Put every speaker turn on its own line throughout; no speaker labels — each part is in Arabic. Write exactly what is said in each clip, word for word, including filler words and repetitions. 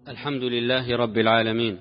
الحمد لله رب العالمين،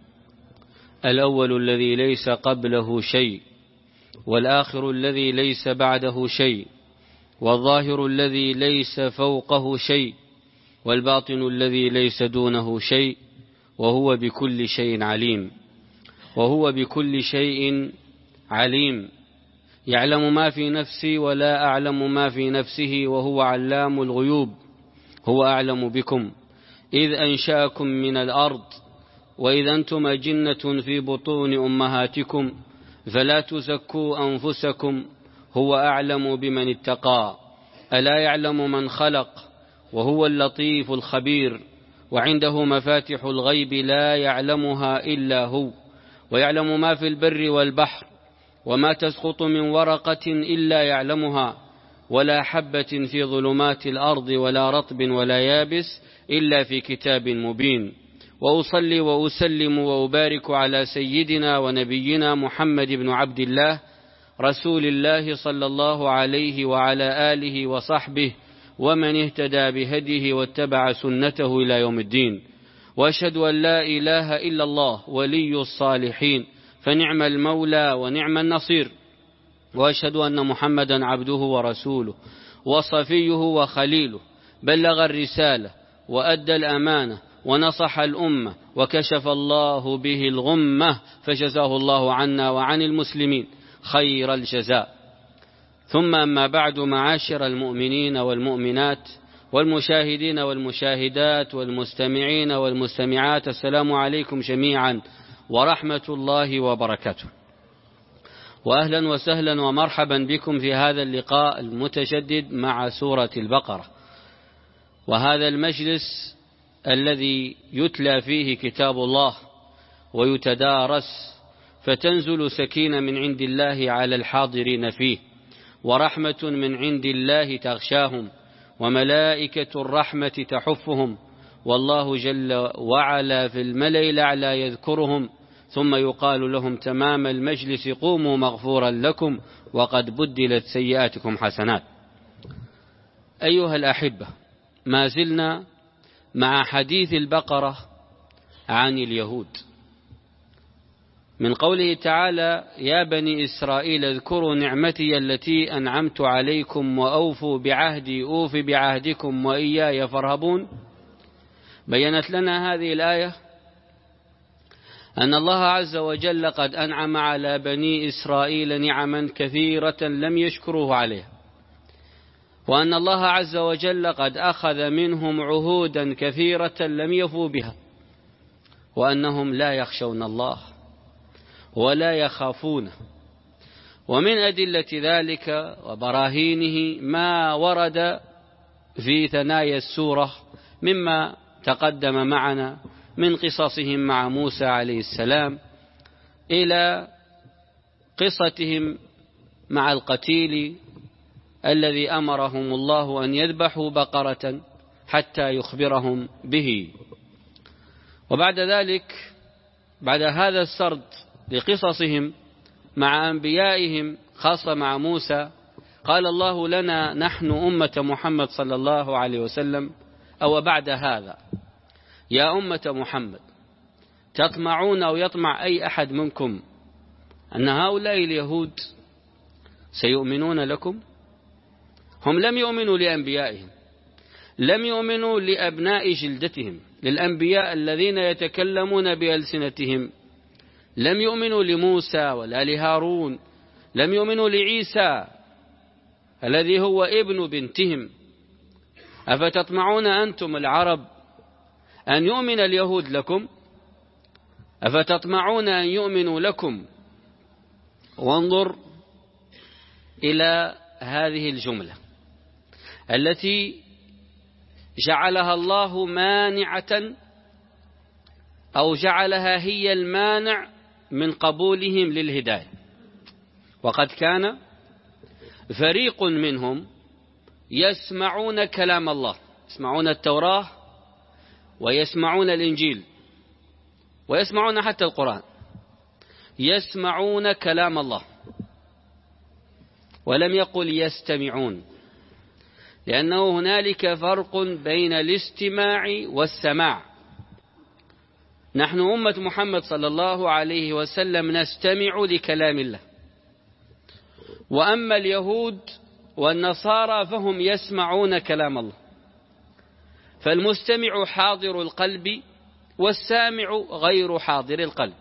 الأول الذي ليس قبله شيء، والآخر الذي ليس بعده شيء، والظاهر الذي ليس فوقه شيء، والباطن الذي ليس دونه شيء، وهو بكل شيء عليم وهو بكل شيء عليم يعلم ما في نفسي ولا أعلم ما في نفسه، وهو علام الغيوب. هو أعلم بكم إذ أنشأكم من الأرض وإذ أنتم أجنة في بطون أمهاتكم فلا تزكوا أنفسكم هو أعلم بمن اتقى. ألا يعلم من خلق وهو اللطيف الخبير. وعنده مفاتح الغيب لا يعلمها إلا هو، ويعلم ما في البر والبحر، وما تسقط من ورقة إلا يعلمها، ولا حبة في ظلمات الأرض ولا رطب ولا يابس إلا في كتاب مبين. وأصلي وأسلم وأبارك على سيدنا ونبينا محمد بن عبد الله رسول الله صلى الله عليه وعلى آله وصحبه ومن اهتدى بهديه واتبع سنته إلى يوم الدين. وأشهد أن لا إله إلا الله ولي الصالحين، فنعم المولى ونعم النصير. وأشهد أن محمدا عبده ورسوله وصفيه وخليله، بلغ الرسالة وأدى الأمانة ونصح الأمة وكشف الله به الغمة، فجزاه الله عنا وعن المسلمين خير الجزاء. ثم أما بعد، معاشر المؤمنين والمؤمنات والمشاهدين والمشاهدات والمستمعين والمستمعات، السلام عليكم جميعا ورحمة الله وبركاته، وأهلا وسهلا ومرحبا بكم في هذا اللقاء المتجدد مع سورة البقرة، وهذا المجلس الذي يتلى فيه كتاب الله ويتدارس، فتنزل سكينة من عند الله على الحاضرين فيه، ورحمة من عند الله تغشاهم، وملائكة الرحمة تحفهم، والله جل وعلا في الملأ الأعلى يذكرهم، ثم يقال لهم تمام المجلس قوموا مغفورا لكم وقد بدلت سيئاتكم حسنات. أيها الأحبة، ما زلنا مع حديث البقرة عن اليهود، من قوله تعالى: يا بني إسرائيل اذكروا نعمتي التي أنعمت عليكم وأوفوا بعهدي أوف بعهدكم وإياي فارهبون. بينت لنا هذه الآية أن الله عز وجل قد أنعم على بني إسرائيل نعما كثيرة لم يشكروه عليها، وأن الله عز وجل قد أخذ منهم عهودا كثيرة لم يفوا بها، وأنهم لا يخشون الله ولا يخافونه. ومن أدلة ذلك وبراهينه ما ورد في ثنايا السورة مما تقدم معنا من قصصهم مع موسى عليه السلام، إلى قصتهم مع القتيل الذي أمرهم الله أن يذبحوا بقرة حتى يخبرهم به. وبعد ذلك، بعد هذا السرد لقصصهم مع أنبيائهم خاصة مع موسى، قال الله لنا نحن أمة محمد صلى الله عليه وسلم: أو بعد هذا يا أمة محمد تطمعون أو يطمع أي أحد منكم أن هؤلاء اليهود سيؤمنون لكم؟ هم لم يؤمنوا لأنبيائهم، لم يؤمنوا لأبناء جلدتهم، للأنبياء الذين يتكلمون بألسنتهم، لم يؤمنوا لموسى ولا لهارون، لم يؤمنوا لعيسى الذي هو ابن بنتهم. أفتطمعون أنتم العرب أن يؤمن اليهود لكم؟ أفتطمعون أن يؤمنوا لكم؟ وانظر إلى هذه الجملة التي جعلها الله مانعة، أو جعلها هي المانع من قبولهم للهداية. وقد كان فريق منهم يسمعون كلام الله، يسمعون التوراة ويسمعون الإنجيل ويسمعون حتى القرآن، يسمعون كلام الله، ولم يقل يستمعون، لأنه هنالك فرق بين الاستماع والسماع. نحن أمة محمد صلى الله عليه وسلم نستمع لكلام الله، وأما اليهود والنصارى فهم يسمعون كلام الله. فالمستمع حاضر القلب والسامع غير حاضر القلب.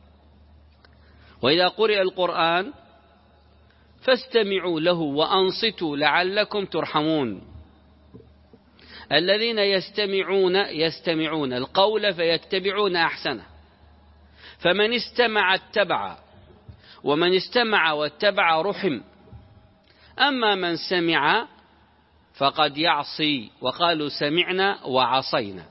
وإذا قرئ القرآن فاستمعوا له وأنصتوا لعلكم ترحمون. الذين يستمعون يستمعون القول فيتبعون أحسنه، فمن استمع اتبع، ومن استمع واتبع رحم. أما من سمع فقد يعصي، وقالوا سمعنا وعصينا.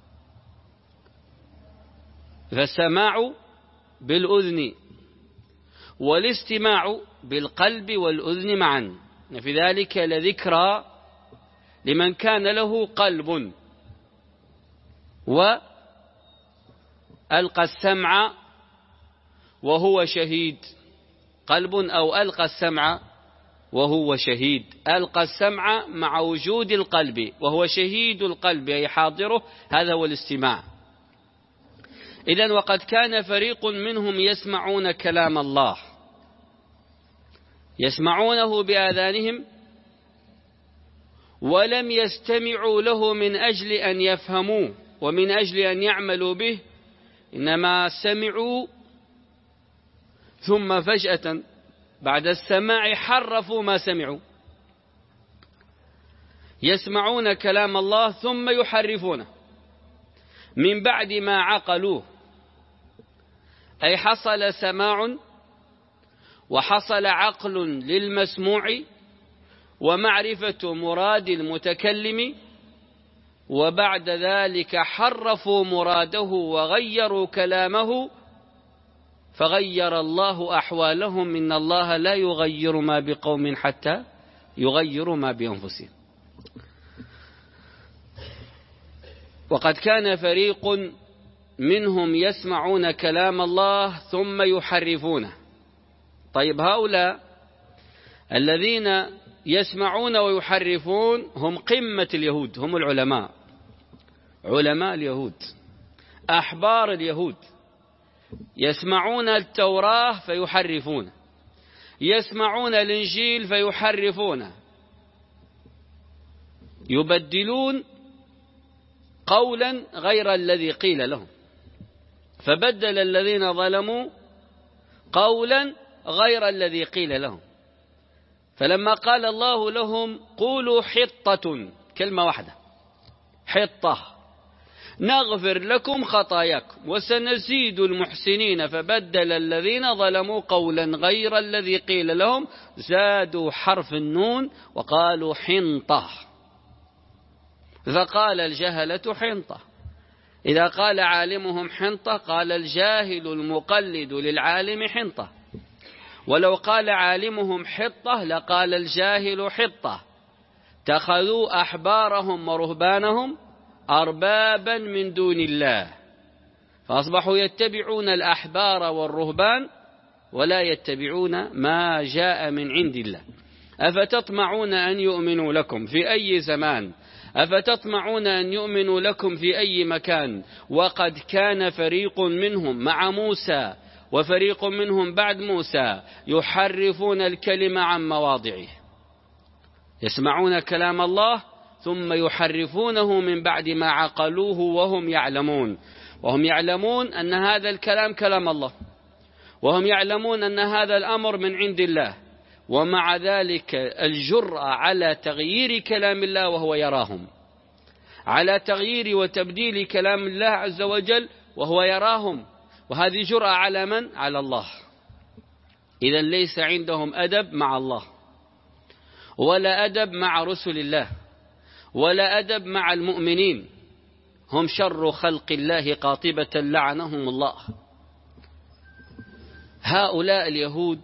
فالسماع بالأذن والاستماع بالقلب والأذن معا، في ذلك لذكرى لمن كان له قلب وألقى السمع وهو شهيد. قلب أو ألقى السمع وهو شهيد. ألقى السمع مع وجود القلب وهو شهيد القلب أي حاضره، هذا هو الاستماع. إذن وقد كان فريق منهم يسمعون كلام الله، يسمعونه بآذانهم ولم يستمعوا له من أجل أن يفهموه ومن أجل أن يعملوا به، إنما سمعوا ثم فجأة بعد السماع حرفوا ما سمعوا. يسمعون كلام الله ثم يحرفونه من بعد ما عقلوه، أي حصل سماع وحصل عقل للمسموع ومعرفة مراد المتكلم، وبعد ذلك حرفوا مراده وغيروا كلامه فغير الله أحوالهم. إن الله لا يغير ما بقوم حتى يغيروا ما بأنفسهم. وقد كان فريق منهم يسمعون كلام الله ثم يحرفونه. طيب هؤلاء الذين يسمعون ويحرفون هم قمة اليهود، هم العلماء، علماء اليهود، أحبار اليهود. يسمعون التوراة فيحرفون، يسمعون الإنجيل فيحرفون، يبدلون قولا غير الذي قيل لهم. فبدل الذين ظلموا قولا غير الذي قيل لهم. فلما قال الله لهم قولوا حطة، كلمة واحدة، حطة، نغفر لكم خطاياكم وسنزيد المحسنين، فبدل الذين ظلموا قولا غير الذي قيل لهم، زادوا حرف النون وقالوا حنطة. فقال الجهلة حنطة. إذا قال عالمهم حنطة قال الجاهل المقلد للعالم حنطة، ولو قال عالمهم حطة لقال الجاهل حطة. اتخذوا أحبارهم ورهبانهم أربابا من دون الله، فأصبحوا يتبعون الأحبار والرهبان ولا يتبعون ما جاء من عند الله. أفتطمعون أن يؤمنوا لكم في أي زمان؟ أفتطمعون أن يؤمنوا لكم في أي مكان؟ وقد كان فريق منهم مع موسى وفريق منهم بعد موسى يحرفون الكلمة عن مواضعه. يسمعون كلام الله ثم يحرفونه من بعد ما عقلوه وهم يعلمون، وهم يعلمون أن هذا الكلام كلام الله، وهم يعلمون أن هذا الأمر من عند الله، ومع ذلك الجرأة على تغيير كلام الله وهو يراهم، على تغيير وتبديل كلام الله عز وجل وهو يراهم. وهذه جرأة على من؟ على الله. إذن ليس عندهم أدب مع الله، ولا أدب مع رسل الله، ولا أدب مع المؤمنين. هم شر خلق الله قاطبة لعنهم الله. هؤلاء اليهود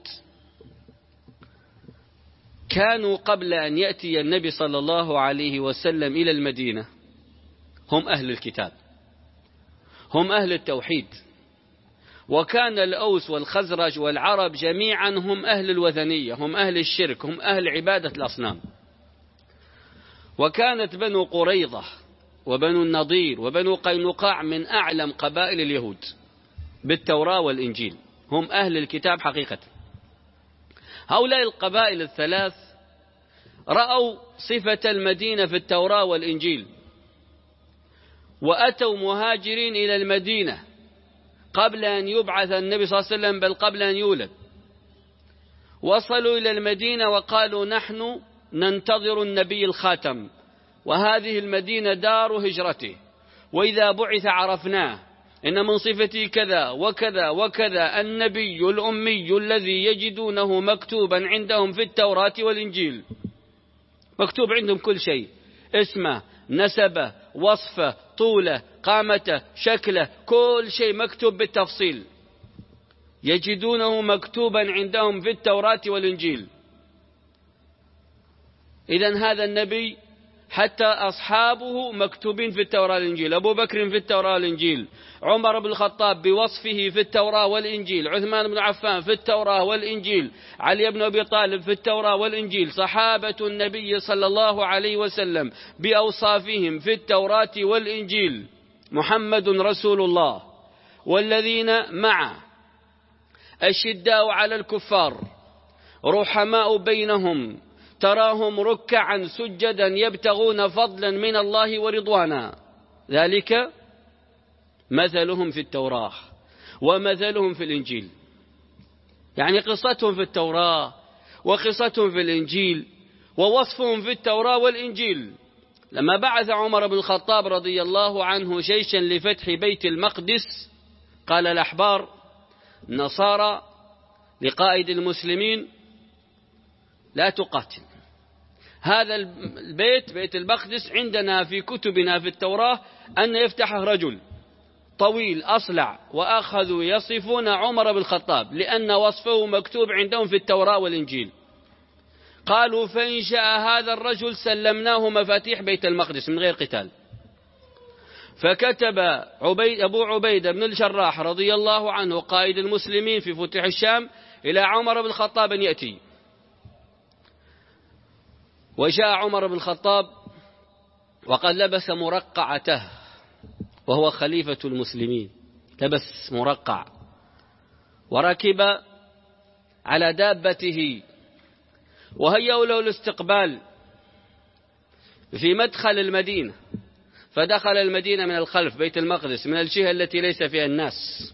كانوا قبل أن يأتي النبي صلى الله عليه وسلم إلى المدينة هم أهل الكتاب، هم أهل التوحيد. وكان الأوس والخزرج والعرب جميعا هم أهل الوثنية، هم أهل الشرك، هم أهل عبادة الأصنام. وكانت بنو قريظة وبنو النضير وبنو قينقاع من أعلم قبائل اليهود بالتوراة والإنجيل، هم أهل الكتاب حقيقة. هؤلاء القبائل الثلاث رأوا صفة المدينة في التوراة والإنجيل، وأتوا مهاجرين إلى المدينة قبل أن يبعث النبي صلى الله عليه وسلم، بل قبل أن يولد. وصلوا إلى المدينة وقالوا نحن ننتظر النبي الخاتم، وهذه المدينة دار هجرته، وإذا بعث عرفناه، إن من صفته كذا وكذا وكذا، النبي الأمي الذي يجدونه مكتوبا عندهم في التوراة والإنجيل، مكتوب عندهم كل شيء، اسمه، نسبه، وصفه، طوله، قامته، شكله، كل شيء مكتوب بالتفصيل، يجدونه مكتوبا عندهم في التوراة والإنجيل. إذن هذا النبي حتى أصحابه مكتوبين في التوراة والإنجيل، أبو بكر في التوراة والإنجيل، عمر بن الخطاب بوصفه في التوراة والإنجيل، عثمان بن عفان في التوراة والإنجيل، علي بن أبي طالب في التوراة والإنجيل، صحابة النبي صلى الله عليه وسلم بأوصافهم في التوراة والإنجيل، محمد رسول الله والذين معه أشداء على الكفار رحماء بينهم، تراهم ركعا سجدا يبتغون فضلا من الله ورضوانا، ذلك مثلهم في التوراة ومثلهم في الإنجيل. يعني قصتهم في التوراة وقصتهم في الإنجيل ووصفهم في التوراة والإنجيل. لما بعث عمر بن الخطاب رضي الله عنه جيشا لفتح بيت المقدس، قال الأحبار النصارى لقائد المسلمين لا تقاتل، هذا البيت بيت المقدس عندنا في كتبنا في التوراة أن يفتحه رجل طويل أصلع، وأخذوا يصفون عمر بن الخطاب لأن وصفه مكتوب عندهم في التوراة والإنجيل. قالوا فإن شاء هذا الرجل سلمناه مفاتيح بيت المقدس من غير قتال. فكتب عبيد أبو عبيدة بن الجراح رضي الله عنه قائد المسلمين في فتح الشام إلى عمر بن الخطاب أن يأتي. وجاء عمر بن الخطاب وقد لبس مرقعته، وهو خليفة المسلمين، لبس مرقع وركب على دابته، وهيأوا له الاستقبال في مدخل المدينة، فدخل المدينة من الخلف بيت المقدس من الجهة التي ليس فيها الناس.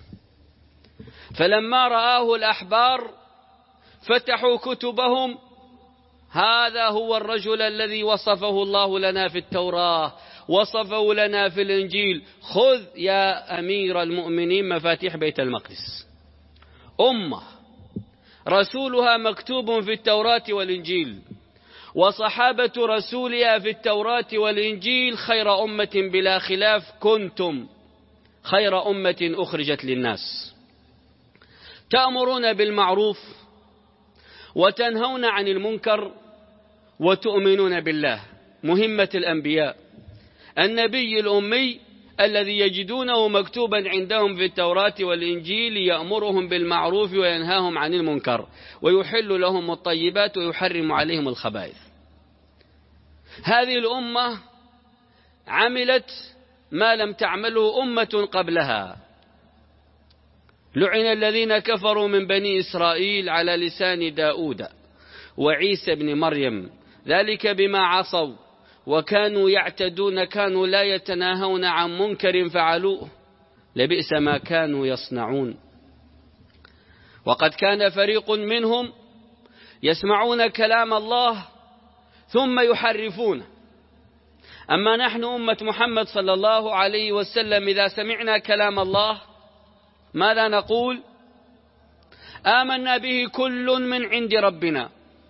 فلما رآه الأحبار فتحوا كتبهم، هذا هو الرجل الذي وصفه الله لنا في التوراة، وصفه لنا في الإنجيل، خذ يا أمير المؤمنين مفاتيح بيت المقدس. أمة رسولها مكتوب في التوراة والإنجيل، وصحابة رسولها في التوراة والإنجيل خير أمة بلا خلاف، كنتم خير أمة أخرجت للناس، تأمرون بالمعروف وتنهون عن المنكر وتؤمنون بالله. مهمة الأنبياء، النبي الأمي الذي يجدونه مكتوبا عندهم في التوراة والإنجيل يأمرهم بالمعروف وينهاهم عن المنكر، ويحل لهم الطيبات ويحرم عليهم الخبائث. هذه الأمة عملت ما لم تعمله أمة قبلها. لعن الذين كفروا من بني إسرائيل على لسان داود وعيسى بن مريم، ذلك بما عصوا وكانوا يعتدون، كانوا لا يتناهون عن منكر فعلوه، لبئس ما كانوا يصنعون. وقد كان فريق منهم يسمعون كلام الله ثم يحرفونه. أما نحن أمة محمد صلى الله عليه وسلم إذا سمعنا كلام الله ماذا نقول؟ آمنا به كل من عند ربنا،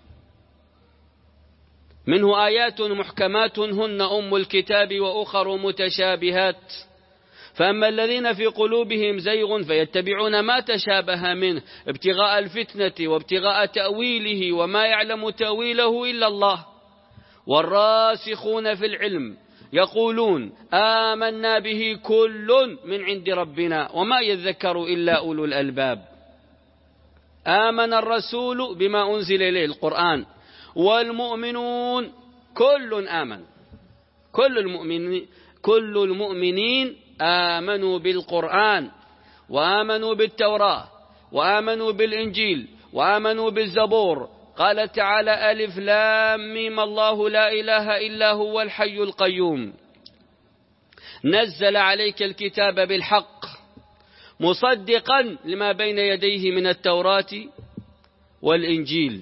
منه آيات محكمات هن أم الكتاب وأخر متشابهات، فأما الذين في قلوبهم زيغ فيتبعون ما تشابه منه ابتغاء الفتنة وابتغاء تأويله وما يعلم تأويله إلا الله، والراسخون في العلم يقولون آمنا به كل من عند ربنا وما يذكر إلا أولو الألباب. آمن الرسول بما أنزل إليه القرآن والمؤمنون كل آمن، كل المؤمنين, كل المؤمنين آمنوا بالقرآن وآمنوا بالتوراة وآمنوا بالإنجيل وآمنوا بالزبور. قال تعالى: ألف لام ميم الله لا إله إلا هو الحي القيوم نزل عليك الكتاب بالحق مصدقا لما بين يديه من التوراة والإنجيل.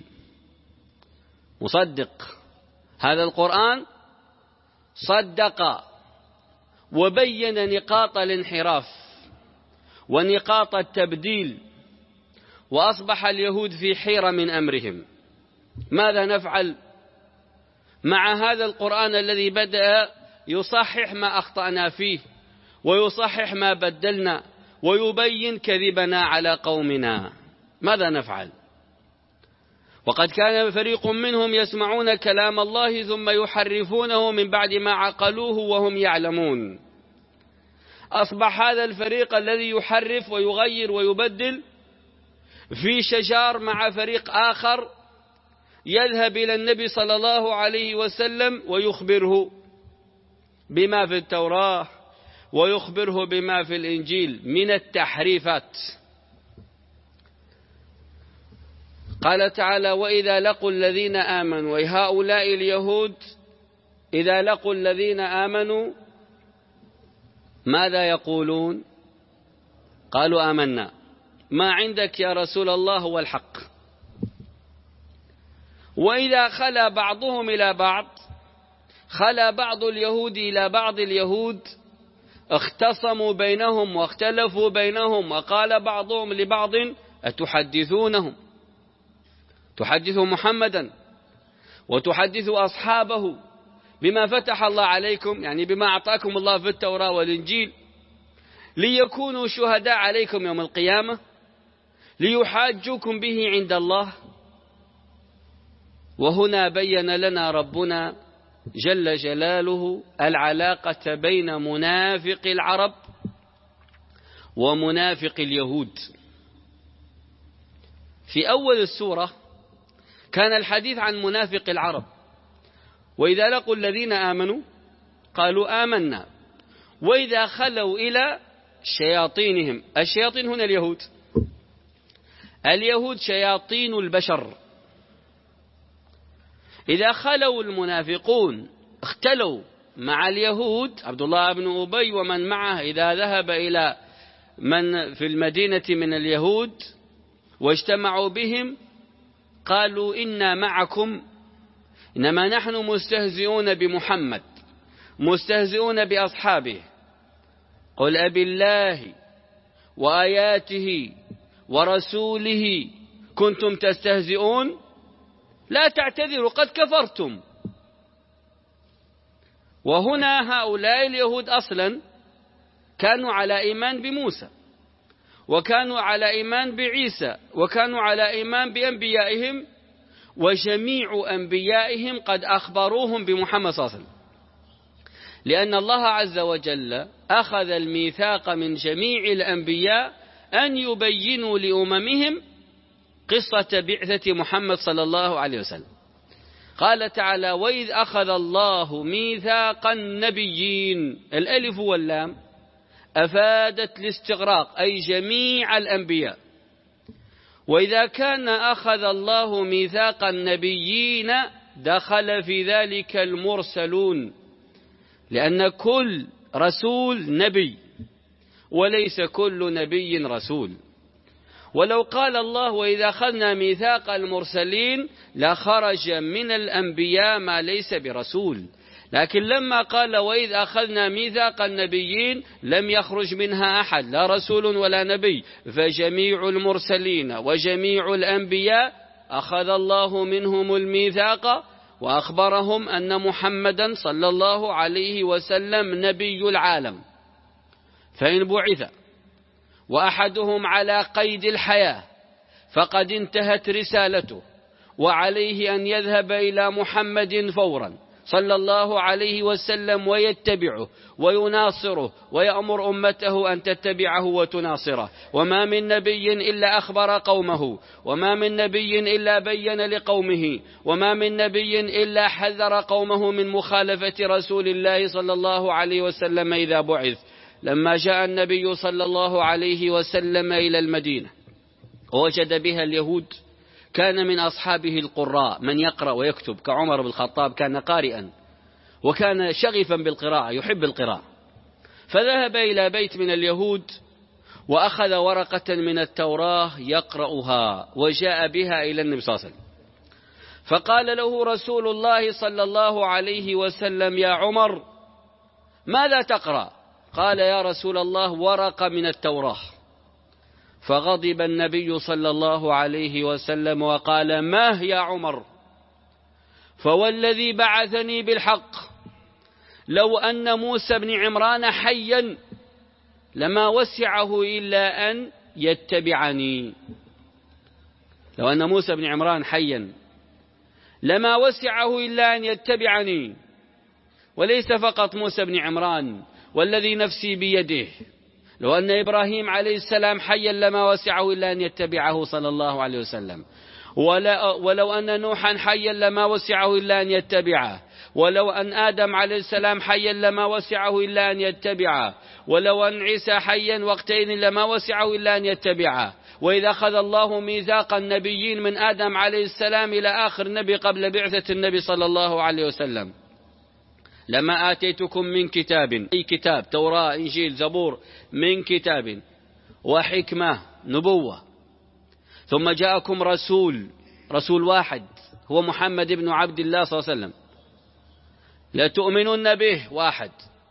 مصدق، هذا القرآن صدق وبين نقاط الانحراف ونقاط التبديل، وأصبح اليهود في حيرة من أمرهم. ماذا نفعل مع هذا القرآن الذي بدأ يصحح ما أخطأنا فيه ويصحح ما بدلنا ويبين كذبنا على قومنا؟ ماذا نفعل؟ وقد كان فريق منهم يسمعون كلام الله ثم يحرفونه من بعد ما عقلوه وهم يعلمون. أصبح هذا الفريق الذي يحرف ويغير ويبدل في شجار مع فريق آخر يذهب إلى النبي صلى الله عليه وسلم ويخبره بما في التوراة ويخبره بما في الإنجيل من التحريفات. قال تعالى: وإذا لقوا الذين آمنوا، وهؤلاء اليهود إذا لقوا الذين آمنوا ماذا يقولون؟ قالوا: آمنا، ما عندك يا رسول الله هو الحق. وإذا خلا بعضهم إلى بعض، خلا بعض اليهود إلى بعض اليهود، اختصموا بينهم واختلفوا بينهم، وقال بعضهم لبعض: أتحدثونهم، تحدث محمدا وتحدث أصحابه بما فتح الله عليكم، يعني بما أعطاكم الله في التوراة والإنجيل، ليكونوا شهداء عليكم يوم القيامة، ليحاجوكم به عند الله. وهنا بين لنا ربنا جل جلاله العلاقة بين منافق العرب ومنافق اليهود. في أول السورة كان الحديث عن منافق العرب، وإذا لقوا الذين آمنوا قالوا آمنا، وإذا خلوا إلى شياطينهم، الشياطين هنا اليهود، اليهود شياطين البشر. إذا خلوا المنافقون اختلوا مع اليهود، عبد الله بن أبي ومن معه إذا ذهب إلى من في المدينة من اليهود واجتمعوا بهم قالوا: إنا معكم، إنما نحن مستهزئون بمحمد، مستهزئون بأصحابه. قل أبي الله وآياته ورسوله كنتم تستهزئون لا تعتذروا قد كفرتم. وهنا هؤلاء اليهود أصلا كانوا على إيمان بموسى، وكانوا على إيمان بعيسى، وكانوا على إيمان بأنبيائهم، وجميع أنبيائهم قد أخبروهم بمحمد صلى الله عليه وسلم، لأن الله عز وجل أخذ الميثاق من جميع الأنبياء أن يبينوا لأممهم قصة بعثة محمد صلى الله عليه وسلم. قال تعالى: وإذ أخذ الله ميثاق النبيين، الألف واللام أفادت الاستغراق أي جميع الأنبياء. وإذا كان أخذ الله ميثاق النبيين دخل في ذلك المرسلون، لأن كل رسول نبي وليس كل نبي رسول. ولو قال الله: وإذا أخذنا ميثاق المرسلين لخرج من الأنبياء ما ليس برسول، لكن لما قال: وإذ أخذنا ميثاق النبيين لم يخرج منها أحد، لا رسول ولا نبي، فجميع المرسلين وجميع الأنبياء أخذ الله منهم الميثاق، وأخبرهم أن محمدا صلى الله عليه وسلم نبي العالم. فإن بعث وأحدهم على قيد الحياة فقد انتهت رسالته، وعليه أن يذهب إلى محمد فورا صلى الله عليه وسلم ويتبعه ويناصره ويأمر أمته أن تتبعه وتناصره. وما من نبي إلا أخبر قومه، وما من نبي إلا بين لقومه، وما من نبي إلا حذر قومه من مخالفة رسول الله صلى الله عليه وسلم إذا بعث. لما جاء النبي صلى الله عليه وسلم إلى المدينة ووجد بها اليهود، كان من أصحابه القراء من يقرأ ويكتب كعمر بن الخطاب، كان قارئا وكان شغفا بالقراءة يحب القراءة، فذهب إلى بيت من اليهود وأخذ ورقة من التوراة يقرأها وجاء بها إلى النبي صلى الله عليه وسلم، فقال له رسول الله صلى الله عليه وسلم: يا عمر ماذا تقرأ؟ قال: يا رسول الله ورقة من التوراة. فغضب النبي صلى الله عليه وسلم وقال: ما يا عمر؟ فوالذي بعثني بالحق لو أن موسى بن عمران حيا لما وسعه إلا أن يتبعني. لو أن موسى بن عمران حيا لما وسعه إلا أن يتبعني. وليس فقط موسى بن عمران، والذي نفسي بيده لو أن إبراهيم عليه السلام حيا لما وسعه إلا أن يتبعه صلى الله عليه وسلم. ولو أن نوحا حيا لما وسعه إلا أن يتبعه. ولو أن آدم عليه السلام حيا لما وسعه إلا أن يتبعه. ولو أن عيسى حيا وقتين لما وسعه إلا أن يتبعه. وإذا أخذ الله ميثاق النبيين من آدم عليه السلام إلى آخر نبي قبل بعثة النبي صلى الله عليه وسلم: لما آتيتكم من كتاب، أي كتاب، توراة، إنجيل، زبور، من كتاب وحكمة، نبوة، ثم جاءكم رسول رسول واحد هو محمد بن عبد الله صلى الله عليه وسلم، لتؤمنن به، واحد،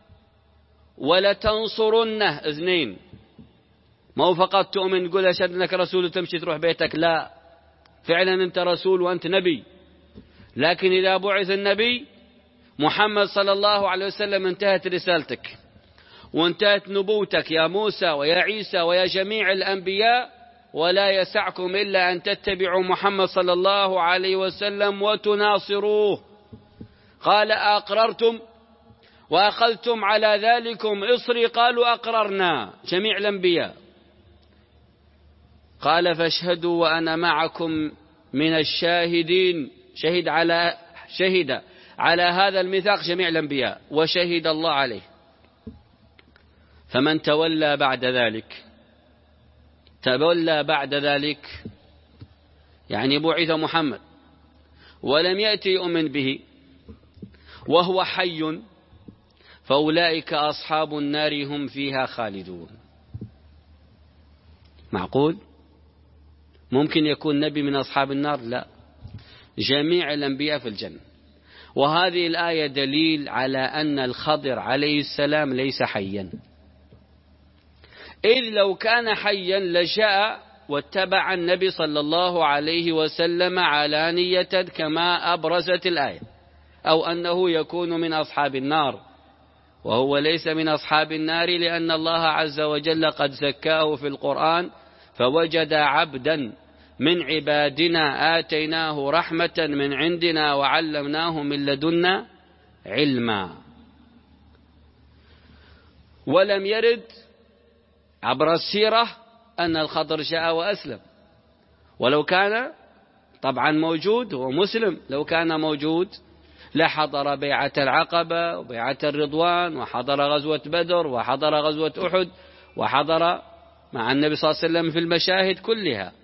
ولتنصرنه، اثنين. ما هو فقط تؤمن تقول أشهد أنك رسول وتمشي تروح بيتك، لا، فعلا أنت رسول وأنت نبي، لكن إذا بعث النبي محمد صلى الله عليه وسلم انتهت رسالتك وانتهت نبوتك يا موسى ويا عيسى ويا جميع الأنبياء، ولا يسعكم إلا أن تتبعوا محمد صلى الله عليه وسلم وتناصروه. قال: أقررتم وأخذتم على ذلكم إصري؟ قالوا: أقررنا، جميع الأنبياء. قال: فاشهدوا وأنا معكم من الشاهدين. شهد على شهد على هذا الميثاق جميع الأنبياء وشهد الله عليه. فمن تولى بعد ذلك تولى بعد ذلك يعني بعث محمد ولم يأتي يؤمن به وهو حي، فأولئك أصحاب النار هم فيها خالدون. معقول؟ ممكن يكون نبي من أصحاب النار؟ لا، جميع الأنبياء في الجنة. وهذه الآية دليل على أن الخضر عليه السلام ليس حيا، إذ لو كان حيا لجاء واتبع النبي صلى الله عليه وسلم علانية كما أبرزت الآية، أو أنه يكون من أصحاب النار، وهو ليس من أصحاب النار، لأن الله عز وجل قد زكاه في القرآن: فوجد عبدا من عبادنا آتيناه رحمة من عندنا وعلمناه من لدنا علما. ولم يرد عبر السيرة أن الخضر جاء وأسلم، ولو كان طبعا موجود هو مسلم، لو كان موجود لحضر بيعة العقبة وبيعة الرضوان وحضر غزوة بدر وحضر غزوة أحد وحضر مع النبي صلى الله عليه وسلم في المشاهد كلها.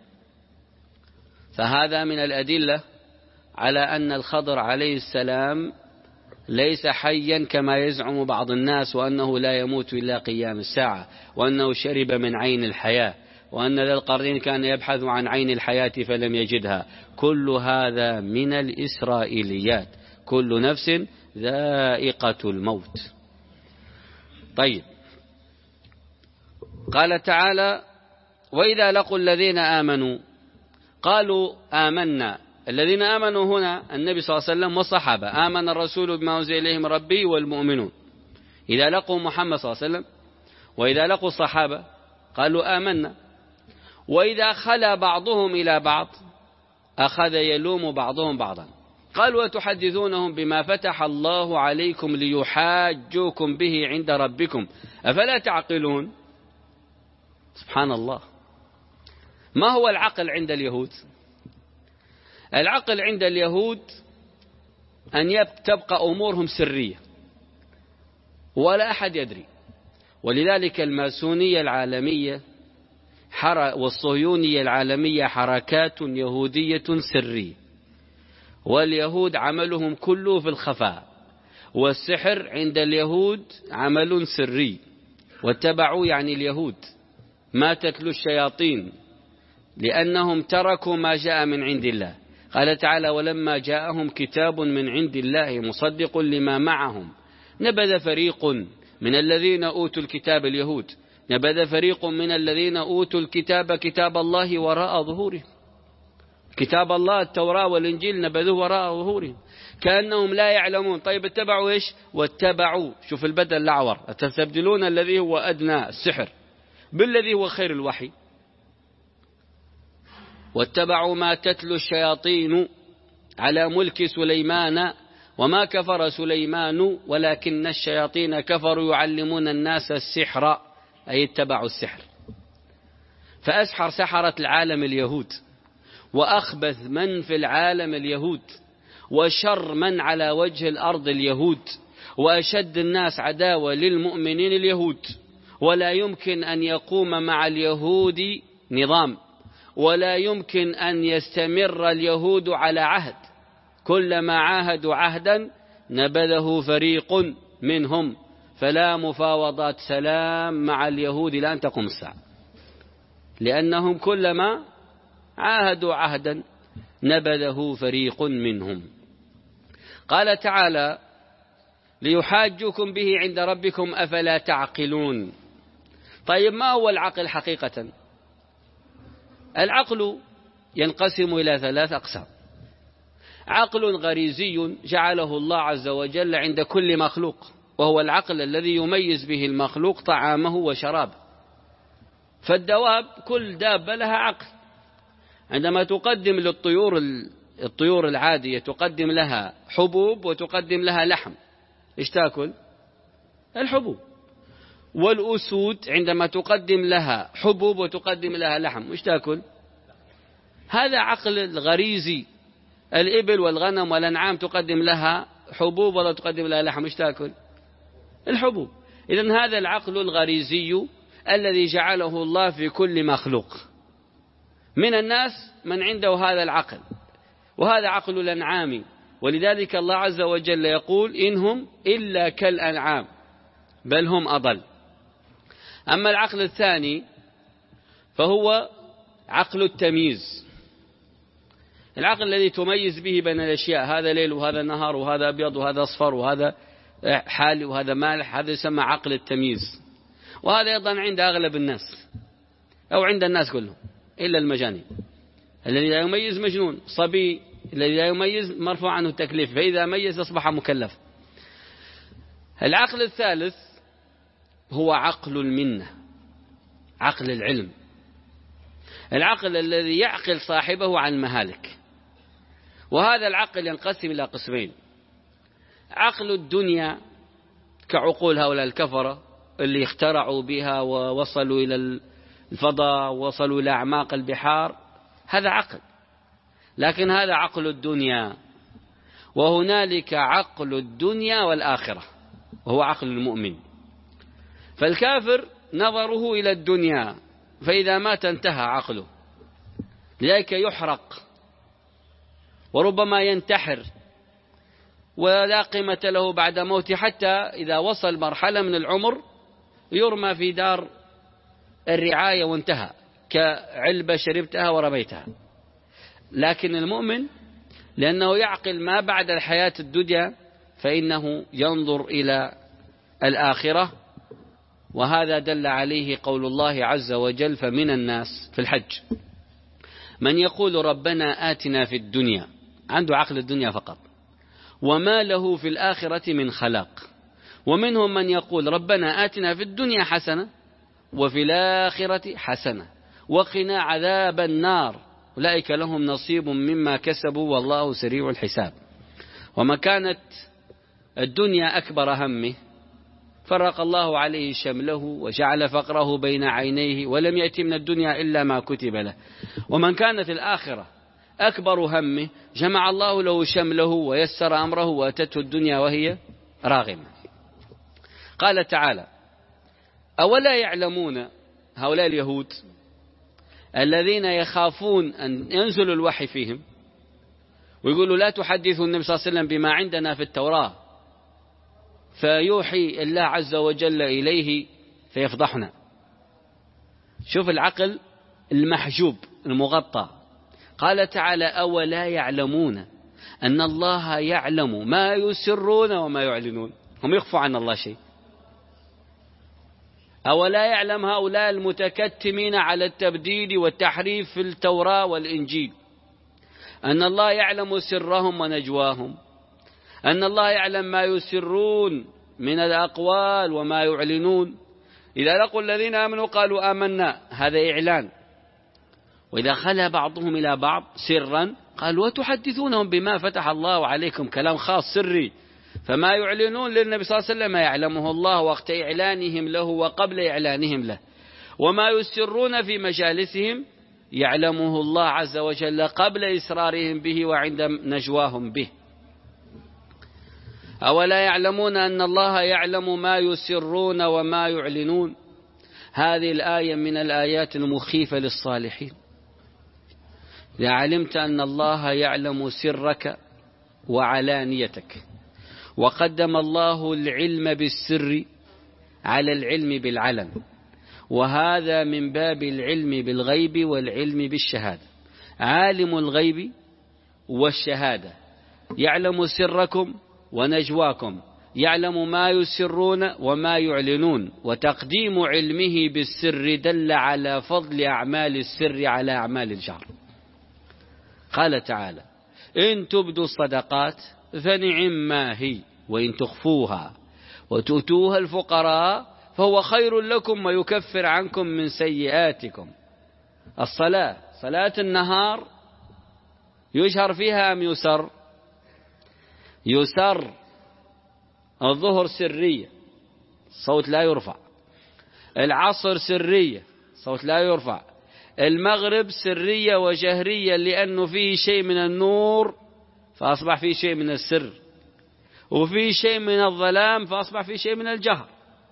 فهذا من الأدلة على أن الخضر عليه السلام ليس حيا كما يزعم بعض الناس، وأنه لا يموت إلا قيام الساعة، وأنه شرب من عين الحياة، وأن ذا القرين كان يبحث عن عين الحياة فلم يجدها. كل هذا من الإسرائيليات، كل نفس ذائقة الموت. طيب، قال تعالى: وإذا لقوا الذين آمنوا قالوا آمنا. الذين آمنوا هنا النبي صلى الله عليه وسلم والصحابة، آمن الرسول بما أنزل إليه من ربه والمؤمنون. إذا لقوا محمد صلى الله عليه وسلم وإذا لقوا الصحابة قالوا آمنا. وإذا خلا بعضهم إلى بعض أخذ يلوم بعضهم بعضا، قال وتحدثونهم بما فتح الله عليكم ليحاجوكم به عند ربكم أفلا تعقلون. سبحان الله. ما هو العقل عند اليهود؟ العقل عند اليهود أن تبقى أمورهم سرية ولا أحد يدري. ولذلك الماسونية العالمية والصهيونية العالمية حركات يهودية سرية، واليهود عملهم كله في الخفاء، والسحر عند اليهود عمل سري. واتبعوا يعني اليهود ما تتلو الشياطين لأنهم تركوا ما جاء من عند الله. قال تعالى ولما جاءهم كتاب من عند الله مصدق لما معهم نبذ فريق من الذين أوتوا الكتاب اليهود نبذ فريق من الذين أوتوا الكتاب كتاب الله وراء ظهورهم. كتاب الله التوراة والإنجيل نبذوه وراء ظهورهم كأنهم لا يعلمون. طيب اتبعوا إيش؟ واتبعوا، شوف البدل الأعور، تستبدلون الذي هو أدنى السحر بالذي هو خير الوحي. واتبعوا ما تتلو الشياطين على ملك سليمان وما كفر سليمان ولكن الشياطين كفروا يعلمون الناس السحر، أي اتبعوا السحر. فأسحر سحرة العالم اليهود، وأخبث من في العالم اليهود، وشر من على وجه الأرض اليهود، وأشد الناس عداوة للمؤمنين اليهود. ولا يمكن أن يقوم مع اليهود نظام، ولا يمكن أن يستمر اليهود على عهد. كلما عاهدوا عهدا نبذه فريق منهم، فلا مفاوضات سلام مع اليهود لأن تقوم الساعة، لأنهم كلما عاهدوا عهدا نبذه فريق منهم. قال تعالى ليحاجوكم به عند ربكم أفلا تعقلون. طيب ما هو العقل حقيقة؟ العقل ينقسم إلى ثلاث أقسام. عقل غريزي جعله الله عز وجل عند كل مخلوق، وهو العقل الذي يميز به المخلوق طعامه وشرابه. فالدواب كل دابة لها عقل. عندما تقدم للطيور الطيور العادية تقدم لها حبوب وتقدم لها لحم، إيش تأكل؟ الحبوب. والأسود عندما تقدم لها حبوب وتقدم لها لحم، إيش تأكل؟ هذا عقل الغريزي. الإبل والغنم والأنعام تقدم لها حبوب ولا تقدم لها لحم، إيش تأكل؟ الحبوب. إذن هذا العقل الغريزي الذي جعله الله في كل مخلوق. من الناس من عنده هذا العقل، وهذا عقل الأنعام. ولذلك الله عز وجل يقول إنهم إلا كالأنعام بل هم أضل. أما العقل الثاني فهو عقل التمييز، العقل الذي تميز به بين الأشياء، هذا ليل وهذا نهار وهذا أبيض وهذا أصفر وهذا حالي وهذا مالح، هذا يسمى عقل التمييز. وهذا أيضا عند أغلب الناس أو عند الناس كلهم إلا المجانين. الذي لا يميز مجنون، صبي الذي لا يميز مرفوع عنه التكليف، فإذا ميز أصبح مكلف. العقل الثالث هو عقل المنة، عقل العلم، العقل الذي يعقل صاحبه عن المهالك. وهذا العقل ينقسم إلى قسمين: عقل الدنيا كعقول هؤلاء الكفرة اللي اخترعوا بها ووصلوا إلى الفضاء ووصلوا إلى أعماق البحار، هذا عقل، لكن هذا عقل الدنيا. وهنالك عقل الدنيا والآخرة وهو عقل المؤمن. فالكافر نظره إلى الدنيا، فإذا مات انتهى عقله، لذلك يحرق وربما ينتحر ولا قيمة له بعد موته، حتى إذا وصل مرحلة من العمر يرمى في دار الرعاية وانتهى، كعلبة شربتها ورميتها. لكن المؤمن لأنه يعقل ما بعد الحياة الدنيا فإنه ينظر إلى الآخرة. وهذا دل عليه قول الله عز وجل: فمن الناس في الحج من يقول ربنا آتنا في الدنيا، عنده عقل الدنيا فقط، وما له في الآخرة من خلاق. ومنهم من يقول ربنا آتنا في الدنيا حسنة وفي الآخرة حسنة وقنا عذاب النار أولئك لهم نصيب مما كسبوا والله سريع الحساب. وما كانت الدنيا أكبر همه فرق الله عليه شمله وجعل فقره بين عينيه ولم يأتي من الدنيا إلا ما كتب له. ومن كانت الآخرة أكبر همه جمع الله له شمله ويسر أمره وأتته الدنيا وهي راغمة. قال تعالى: أولا يعلمون، هؤلاء اليهود الذين يخافون أن ينزل الوحي فيهم ويقولوا لا تحدثوا النبي صلى الله عليه وسلم بما عندنا في التوراة فيوحي الله عز وجل إليه فيفضحنا. شوف العقل المحجوب المغطى. قال تعالى: أولا يعلمون أن الله يعلم ما يسرون وما يعلنون. هم يخفوا عن الله شيء. أولا يعلم هؤلاء المتكتمين على التبديل والتحريف في التوراة والإنجيل أن الله يعلم سرهم ونجواهم، أن الله يعلم ما يسرون من الأقوال وما يعلنون. إذا لقوا الذين آمنوا قالوا آمنا، هذا إعلان. وإذا خلا بعضهم إلى بعض سرا قالوا وتحدثونهم بما فتح الله عليكم، كلام خاص سري. فما يعلنون للنبي صلى الله عليه وسلم يعلمه الله وقت إعلانهم له وقبل إعلانهم له، وما يسرون في مجالسهم يعلمه الله عز وجل قبل إسرارهم به وعند نجواهم به. أولا يعلمون أن الله يعلم ما يسرون وما يعلنون. هذه الآية من الآيات المخيفة للصالحين. إذا علمت أن الله يعلم سرك وعلانيتك، وقدم الله العلم بالسر على العلم بالعلن، وهذا من باب العلم بالغيب والعلم بالشهادة. عالم الغيب والشهادة يعلم سركم ونجواكم، يعلم ما يسرون وما يعلنون. وتقديم علمه بالسر دل على فضل أعمال السر على أعمال الجهر. قال تعالى: إن تبدوا الصدقات فنعم ما هي، وإن تخفوها وتؤتوها الفقراء فهو خير لكم ويكفر عنكم من سيئاتكم. الصلاة، صلاة النهار يجهر فيها أم يسر؟ يسر. الظهر سرية، الصوت لا يرفع. العصر سرية، الصوت لا يرفع. المغرب سرية وجهرية لأنه فيه شيء من النور فأصبح فيه شيء من السر، وفيه شيء من الظلام فأصبح فيه شيء من الجهر.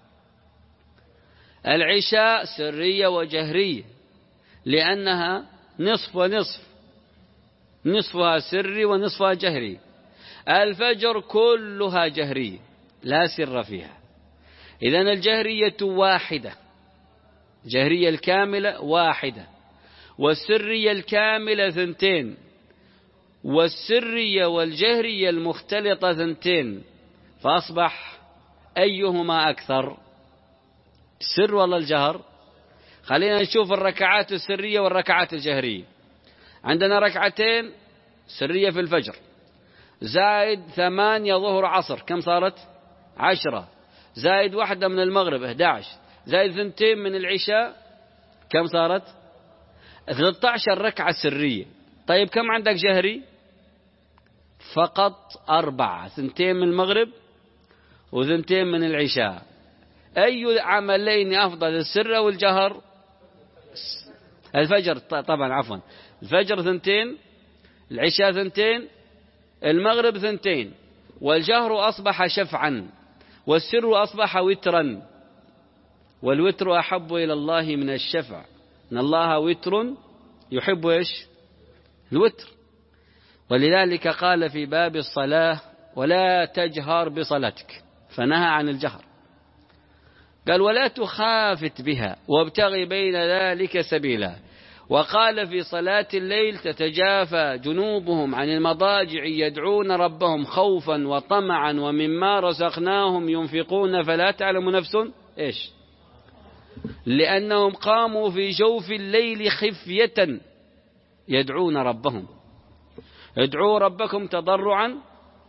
العشاء سرية وجهرية لأنها نصف ونصف، نصفها سري ونصفها جهري. الفجر كلها جهرية لا سر فيها. إذن الجهرية واحدة، جهرية الكاملة واحدة، والسرية الكاملة ثنتين، والسرية والجهرية المختلطة ثنتين، فأصبح أيهما أكثر، السر ولا الجهر؟ خلينا نشوف الركعات السرية والركعات الجهرية. عندنا ركعتين سرية في الفجر زائد ثمانية ظهر عصر، كم صارت؟ عشرة، زائد واحدة من المغرب إحدى عشر، زائد ثنتين من العشاء، كم صارت؟ ثلاثة عشر ركعة سرية. طيب كم عندك جهري؟ فقط أربعة، ثنتين من المغرب وثنتين من العشاء. أي عملين أفضل، السر أو الجهر؟ الفجر طبعا، عفوا، الفجر ثنتين، العشاء ثنتين، المغرب ثنتين، والجهر أصبح شفعا، والسر أصبح وترا، والوتر أحب إلى الله من الشفع، إن الله وتر يحب إيش؟ الوتر. ولذلك قال في باب الصلاة: ولا تجهر بصلاتك، فنهى عن الجهر. قال: ولا تخافت بها وابتغي بين ذلك سبيلا. وقال في صلاة الليل: تتجافى جنوبهم عن المضاجع يدعون ربهم خوفا وطمعا ومما رزقناهم ينفقون فلا تعلم نفس إيش، لأنهم قاموا في جوف الليل خفية يدعون ربهم. ادعوا ربكم تضرعا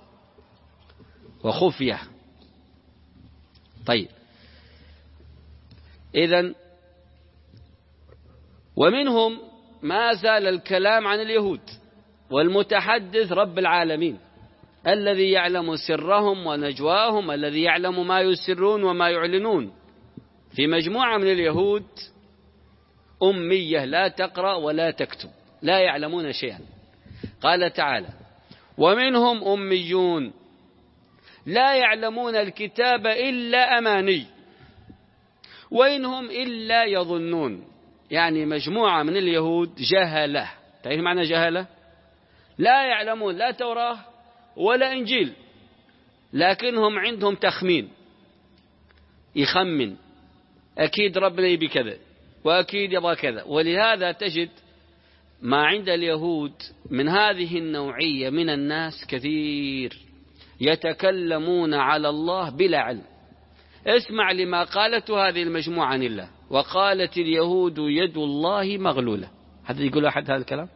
وخفية. طيب، إذن ومنهم ما زال الكلام عن اليهود والمتحدث رب العالمين الذي يعلم سرهم ونجواهم، الذي يعلم ما يسرون وما يعلنون. في مجموعة من اليهود أمية لا تقرأ ولا تكتب، لا يعلمون شيئا. قال تعالى: ومنهم أميون لا يعلمون الكتاب إلا أماني وإنهم إلا يظنون. يعني مجموعة من اليهود جهلة. تعرف معنى جهلة؟ لا يعلمون لا توراة ولا إنجيل، لكنهم عندهم تخمين، يخمن أكيد ربنا يبي كذا وأكيد يبغى كذا. ولهذا تجد ما عند اليهود من هذه النوعية من الناس كثير يتكلمون على الله بلا علم. اسمع لما قالته هذه المجموعة عن الله: وقالت اليهود يد الله مغلولة. حد يقول أحد هذا الكلام؟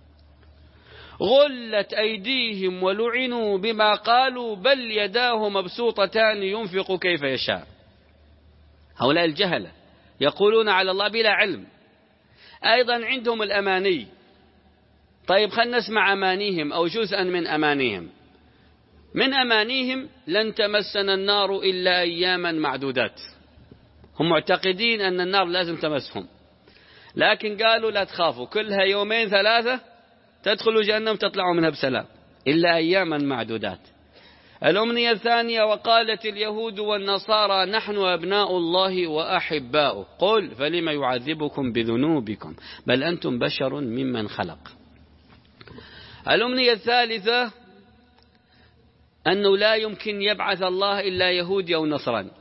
غلت أيديهم ولعنوا بما قالوا بل يداه مبسوطتان ينفق كيف يشاء. هؤلاء الجهلة يقولون على الله بلا علم. أيضا عندهم الأماني. طيب خلنا نسمع أمانيهم أو جزءا من أمانيهم. من أمانيهم: لن تمسنا النار إلا أياما معدودات. هم معتقدين أن النار لازم تمسهم، لكن قالوا لا تخافوا، كلها يومين ثلاثة تدخلوا جهنم تطلعوا منها بسلام، إلا أياما معدودات. الأمنية الثانية: وقالت اليهود والنصارى نحن أبناء الله وأحباؤه قل فلم يعذبكم بذنوبكم بل أنتم بشر ممن خلق. الأمنية الثالثة: أنه لا يمكن يبعث الله إلا يهودي أو نصراني،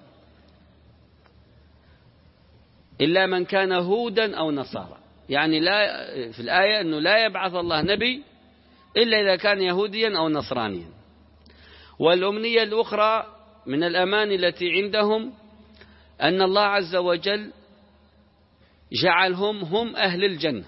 إلا من كان هودا أو نصارى. يعني لا في الآية أنه لا يبعث الله نبي إلا إذا كان يهوديا أو نصرانيا. والأمنية الأخرى من الأمان التي عندهم أن الله عز وجل جعلهم هم أهل الجنة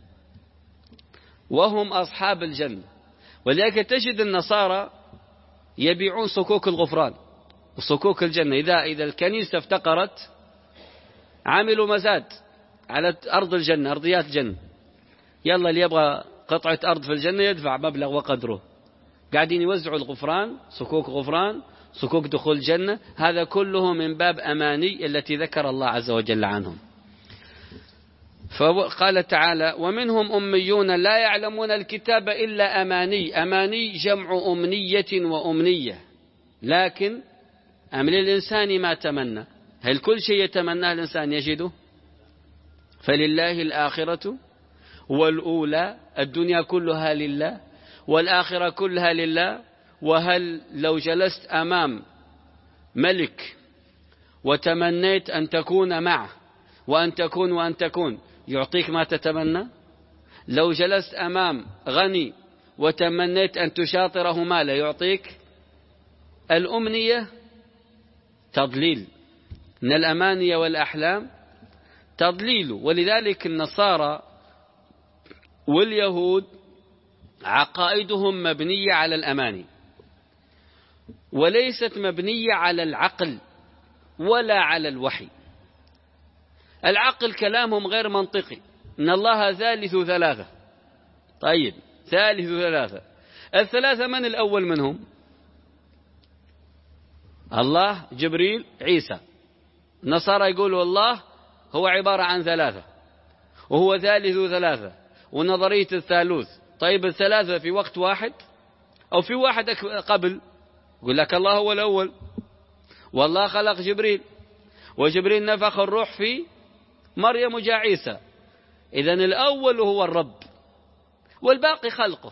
وهم أصحاب الجنة. ولذلك تجد النصارى يبيعون صكوك الغفران وصكوك الجنة. إذا إذا الكنيسة افتقرت عملوا مزاد على أرض الجنة، أرضيات الجنة. يلا اللي يبغى قطعة أرض في الجنة يدفع مبلغ وقدره. قاعدين يوزعوا الغفران، صكوك غفران، صكوك دخول الجنة. هذا كله من باب أماني التي ذكر الله عز وجل عنهم. فقال تعالى: ومنهم أميون لا يعلمون الكتاب إلا أماني. أماني جمع أمنية وأمنية، لكن أمن الإنسان ما تمنى. هل كل شيء يتمناه الإنسان يجده؟ فلله الآخرة والأولى، الدنيا كلها لله والآخرة كلها لله. وهل لو جلست أمام ملك وتمنيت أن تكون معه وأن تكون وأن تكون يعطيك ما تتمنى؟ لو جلست أمام غني وتمنيت أن تشاطره ماله يعطيك؟ الأمنية تضليل، من الأماني والأحلام تضليل. ولذلك النصارى واليهود عقائدهم مبنية على الأماني وليست مبنية على العقل ولا على الوحي. العقل كلامهم غير منطقي، إن الله ثالث ثلاثة. طيب ثالث ثلاثة، الثلاثة من الأول منهم؟ الله، جبريل، عيسى. النصارى يقولوا الله هو عبارة عن ثلاثة وهو ثالث ثلاثة ونظرية الثالوث. طيب الثلاثة في وقت واحد أو في واحد قبل؟ يقول لك الله هو الأول، والله خلق جبريل، وجبريل نفخ الروح في مريم وجاء عيسى. إذن الأول هو الرب والباقي خلقه.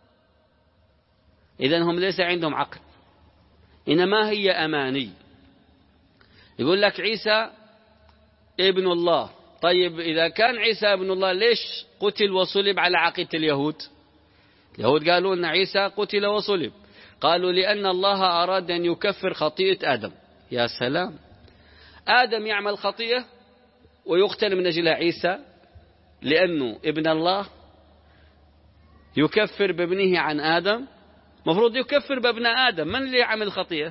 إذن هم ليس عندهم عقل، إنما هي أماني. يقول لك عيسى ابن الله. طيب إذا كان عيسى ابن الله ليش قتل وصلب على عقيدة اليهود؟ اليهود قالوا أن عيسى قتل وصلب، قالوا لأن الله أراد أن يكفر خطيئة آدم. يا سلام، آدم يعمل خطيئة ويقتل من أجل عيسى لأنه ابن الله يكفر بابنه عن آدم؟ مفروض يكفر بابن آدم. من اللي يعمل خطيئة؟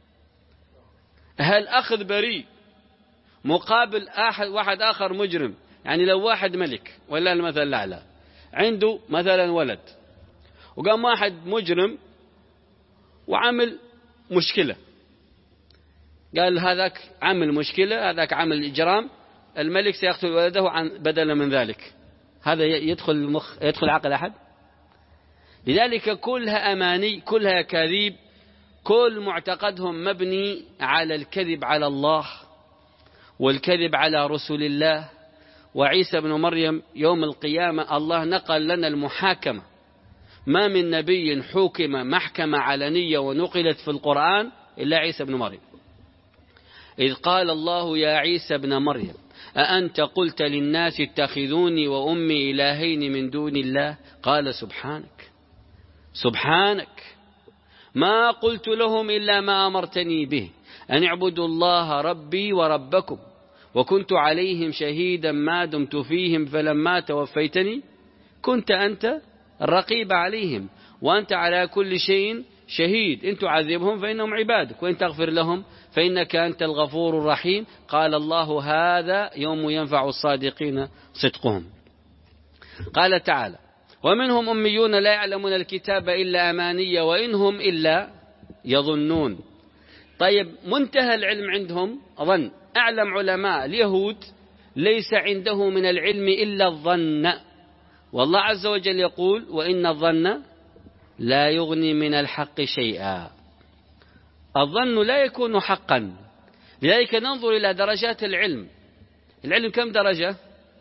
هل أخذ بريء مقابل أحد واحد آخر مجرم؟ يعني لو واحد ملك ولا المثل الأعلى عنده مثلا ولد، وقام واحد مجرم وعمل مشكلة، قال هذاك عمل مشكلة، هذاك عمل إجرام، الملك سيقتل ولده عن بدلا من ذلك. هذا يدخل المخ، يدخل عقل أحد؟ لذلك كلها أماني، كلها كذب، كل معتقدهم مبني على الكذب على الله والكذب على رسول الله. وعيسى بن مريم يوم القيامة الله نقل لنا المحاكمة، ما من نبي حكم محكمة علنية ونقلت في القرآن إلا عيسى بن مريم. إذ قال الله يا عيسى بن مريم أأنت قلت للناس اتخذوني وأمي إلهين من دون الله؟ قال سبحانك سبحانك ما قلت لهم إلا ما أمرتني به أن اعبدوا الله ربي وربكم وكنت عليهم شهيدا ما دمت فيهم فلما توفيتني كنت أنت الرقيب عليهم وأنت على كل شيء شهيد، إن تعذبهم فإنهم عبادك وإن تغفر لهم فإنك أنت الغفور الرحيم. قال الله هذا يوم ينفع الصادقين صدقهم. قال تعالى ومنهم أميون لا يعلمون الكتاب إلا أماني وإنهم إلا يظنون. طيب منتهى العلم عندهم ظن. أعلم علماء اليهود ليس عنده من العلم إلا الظن، والله عز وجل يقول وإن الظن لا يغني من الحق شيئا. الظن لا يكون حقا، لذلك ننظر إلى درجات العلم. العلم كم درجة؟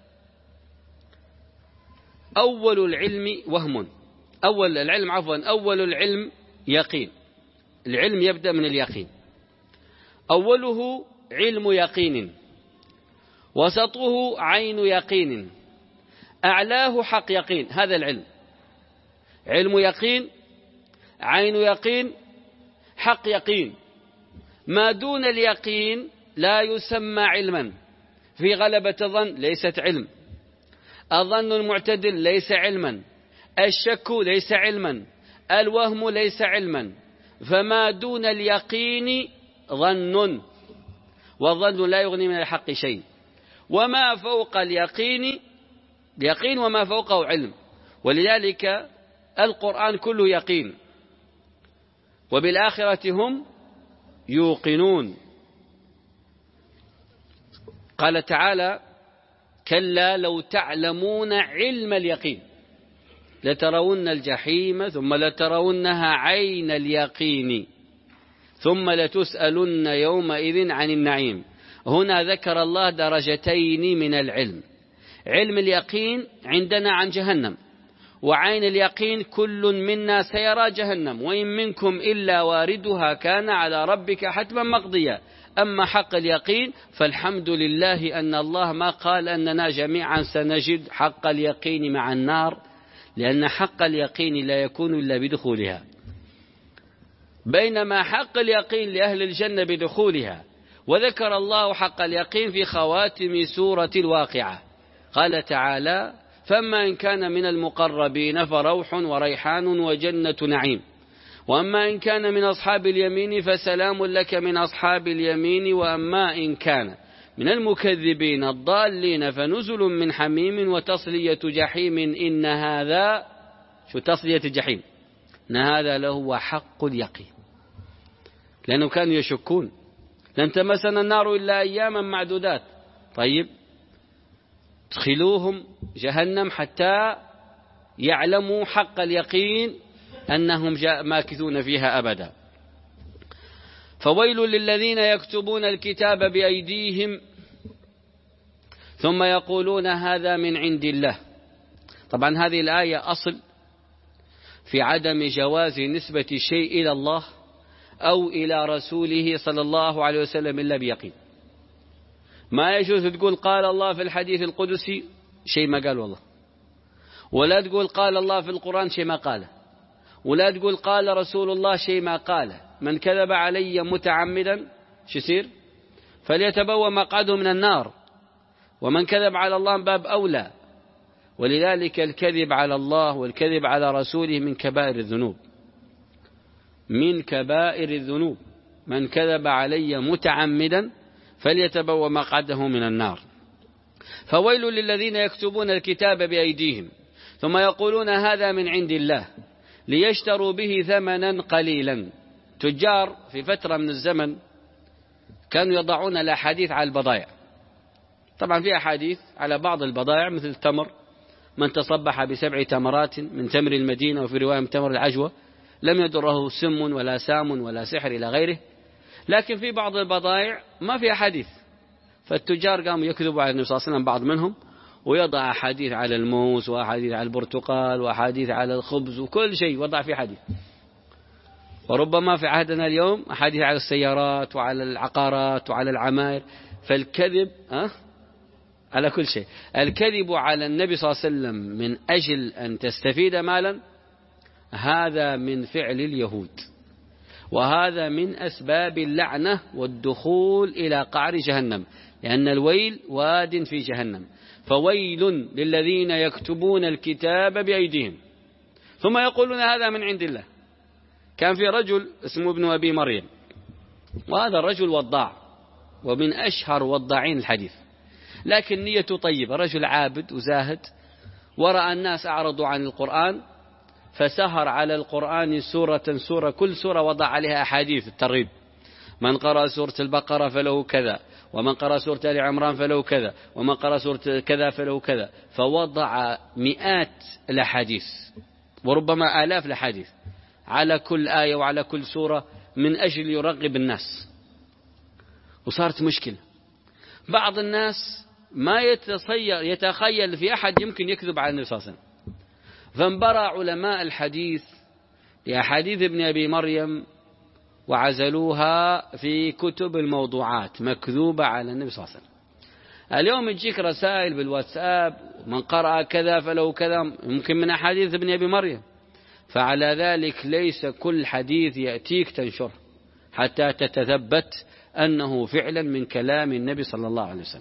أول العلم وهم، أول العلم عفوا أول العلم يقين. العلم يبدأ من اليقين، أوله علم يقين، وسطه عين يقين، أعلاه حق يقين. هذا العلم، علم يقين، عين يقين، حق يقين. ما دون اليقين لا يسمى علما. في غلبة الظن ليست علم، الظن المعتدل ليس علما، الشك ليس علما، الوهم ليس علما. فما دون اليقين ظن، والظن لا يغني من الحق شيء. وما فوق اليقين يقين وما فوقه علم. ولذلك القرآن كله يقين، وبالآخرة هم يوقنون. قال تعالى كلا لو تعلمون علم اليقين لترون الجحيم ثم لترونها عين اليقين ثم لتسألن يومئذ عن النعيم. هنا ذكر الله درجتين من العلم. علم اليقين عندنا عن جهنم، وعين اليقين كل منا سيرى جهنم وإن منكم إلا واردها كان على ربك حتما مقضيا. أما حق اليقين فالحمد لله أن الله ما قال أننا جميعا سنجد حق اليقين مع النار، لأن حق اليقين لا يكون إلا بدخولها، بينما حق اليقين لأهل الجنة بدخولها. وذكر الله حق اليقين في خواتم سورة الواقعة. قال تعالى فأما إن كان من المقربين فروح وريحان وجنة نعيم، وأما إن كان من أصحاب اليمين فسلام لك من أصحاب اليمين، وأما إن كان من المكذبين الضالين فنزل من حميم وتصلية جحيم. إن هذا شو تصلية الجحيم؟ إن هذا لهو حق اليقين، لأنه كانوا يشكون لن تمسنا النار إلا أياما معدودات. طيب ادخلوهم جهنم حتى يعلموا حق اليقين أنهم ماكثون فيها أبدا. فويل للذين يكتبون الكتاب بأيديهم ثم يقولون هذا من عند الله. طبعا هذه الآية أصل في عدم جواز نسبة شيء إلى الله أو إلى رسوله صلى الله عليه وسلم إلا بيقين. ما يجوز تقول قال الله في الحديث القدسي شيء ما قال والله، ولا تقول قال الله في القرآن شيء ما قاله، ولا تقول قال رسول الله شيء ما قاله. من كذب علي متعمدا شو يصير؟ فليتبوأ مقعده من النار، ومن كذب على الله باب أولى. ولذلك الكذب على الله والكذب على رسوله من كبائر الذنوب، من كبائر الذنوب. من كذب علي متعمدا فليتبوأ مقعده من النار. فويل للذين يكتبون الكتاب بأيديهم ثم يقولون هذا من عند الله ليشتروا به ثمنا قليلا. تجار في فترة من الزمن كانوا يضعون الأحاديث على البضائع. طبعا في أحاديث على بعض البضائع مثل التمر، من تصبح بسبع تمرات من تمر المدينة، وفي رواية من تمر العجوة لم يضره سم ولا سام ولا سحر إلى غيره. لكن في بعض البضائع ما في أحاديث، فالتجار قاموا يكذبوا على النبي صلى الله عليه وسلم بعض منهم، ويضع أحاديث على الموز وأحاديث على البرتقال وأحاديث على الخبز وكل شيء وضع فيه حديث. وربما في عهدنا اليوم أحاديث على السيارات وعلى العقارات وعلى العماير. فالكذب أه؟ على كل شيء. الكذب على النبي صلى الله عليه وسلم من أجل أن تستفيد مالا، هذا من فعل اليهود، وهذا من أسباب اللعنة والدخول إلى قعر جهنم، لأن الويل واد في جهنم. فويل للذين يكتبون الكتاب بأيديهم ثم يقولون هذا من عند الله. كان في رجل اسمه ابن أبي مريم، وهذا الرجل وضاع ومن أشهر وضاعين الحديث، لكن نيته طيبة، رجل عابد وزاهد، ورأى الناس أعرضوا عن القرآن فسهر على القرآن سورة سورة، كل سورة وضع عليها أحاديث الترغيب. من قرأ سورة البقرة فله كذا، ومن قرأ سورة آل عمران فله كذا، ومن قرأ سورة كذا فله كذا، فوضع مئات الأحاديث وربما آلاف الأحاديث على كل آية وعلى كل سورة من أجل يرغب الناس. وصارت مشكلة، بعض الناس ما يتصير يتخيل في أحد يمكن يكذب على النبي صلى الله عليه وسلم، فانبرى علماء الحديث لأحاديث ابن أبي مريم وعزلوها في كتب الموضوعات مكذوبة على النبي صلى الله عليه وسلم. اليوم يجيك رسائل بالواتساب، من قرأ كذا فله كذا، ممكن من أحاديث ابن أبي مريم. فعلى ذلك ليس كل حديث يأتيك تنشره حتى تتثبت أنه فعلا من كلام النبي صلى الله عليه وسلم.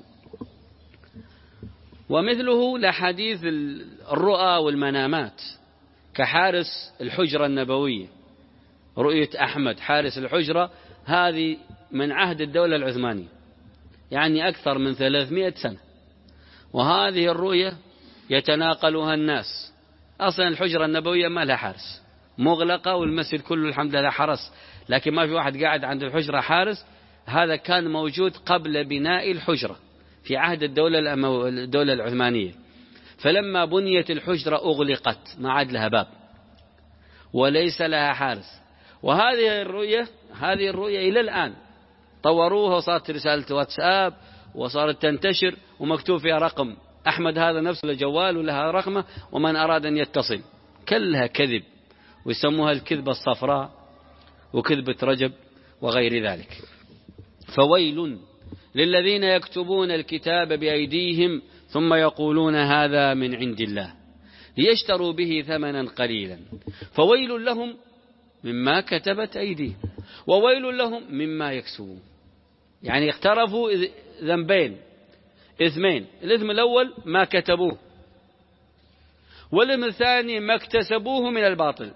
ومثله لحديث الرؤى والمنامات كحارس الحجرة النبوية، رؤية أحمد حارس الحجرة، هذه من عهد الدولة العثمانية، يعني أكثر من ثلاثمائة سنة، وهذه الرؤية يتناقلها الناس. أصلا الحجرة النبوية ما لها حارس، مغلقة، والمسجد كله الحمد لله حرس، لكن ما في واحد قاعد عند الحجرة حارس. هذا كان موجود قبل بناء الحجرة في عهد الدولة الأمو... الدولة العثمانية. فلما بنيت الحجرة أغلقت، ما عاد لها باب وليس لها حارس. وهذه الرؤية هذه الرؤية إلى الآن طوروها وصارت رسالة واتساب وصارت تنتشر ومكتوب فيها رقم أحمد، هذا نفسه الجوال ولها رقمه، ومن أراد أن يتصل. كلها كذب، ويسموها الكذبة الصفراء وكذبة رجب وغير ذلك. فويل للذين يكتبون الكتاب بأيديهم ثم يقولون هذا من عند الله ليشتروا به ثمنا قليلا، فويل لهم مما كتبت أيديهم وويل لهم مما يكسبون. يعني اقترفوا ذنبين إثمين، الإثم الأول ما كتبوه، والإثم الثاني ما اكتسبوه من الباطل.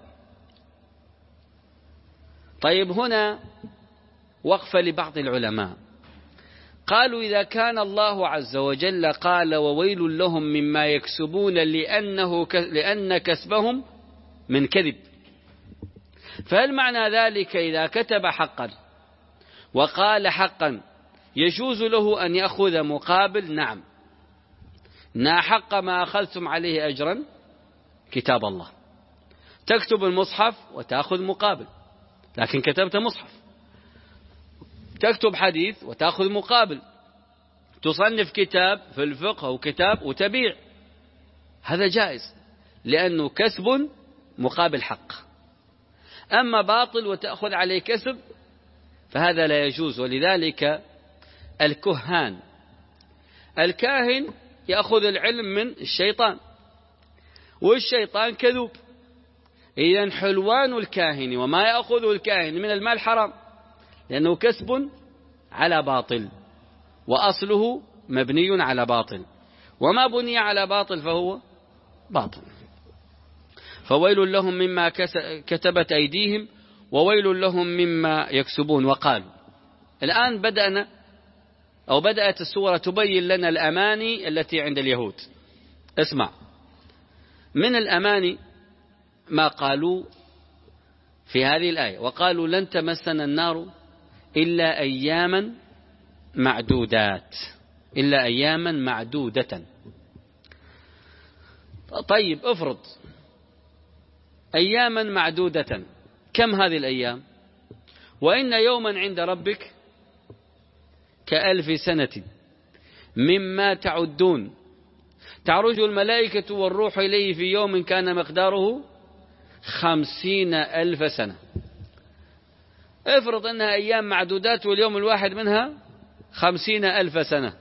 طيب هنا وقف لبعض العلماء، قالوا إذا كان الله عز وجل قال وويل لهم مما يكسبون لأنه ك... لأن كسبهم من كذب، فهل معنى ذلك إذا كتب حقا وقال حقا يجوز له أن يأخذ مقابل؟ نعم، إن حق ما أخذتم عليه أجرا كتاب الله. تكتب المصحف وتأخذ مقابل، لكن كتبت مصحف. تكتب حديث وتأخذ مقابل. تصنف كتاب في الفقه أو كتاب وتبيع، هذا جائز لأنه كسب مقابل حق. أما باطل وتأخذ عليه كسب فهذا لا يجوز. ولذلك الكهان، الكاهن يأخذ العلم من الشيطان، والشيطان كذوب. إذن حلوان الكاهن وما يأخذه الكاهن من المال حرام، لأنه كسب على باطل، وأصله مبني على باطل، وما بني على باطل فهو باطل. فويل لهم مما كتبت أيديهم وويل لهم مما يكسبون. وقالوا الآن بدأنا أو بدأت السورة تبين لنا الأماني التي عند اليهود. اسمع، من الأماني ما قالوا في هذه الآية، وقالوا لن تمسنا النار إلا أياما معدودات، إلا أياما معدودة. طيب افرض أياما معدودة، كم هذه الأيام؟ وإن يوما عند ربك كألف سنة مما تعدون، تعرج الملائكة والروح إليه في يوم كان مقداره خمسين ألف سنة. افرض أنها أيام معدودات واليوم الواحد منها خمسين ألف سنة،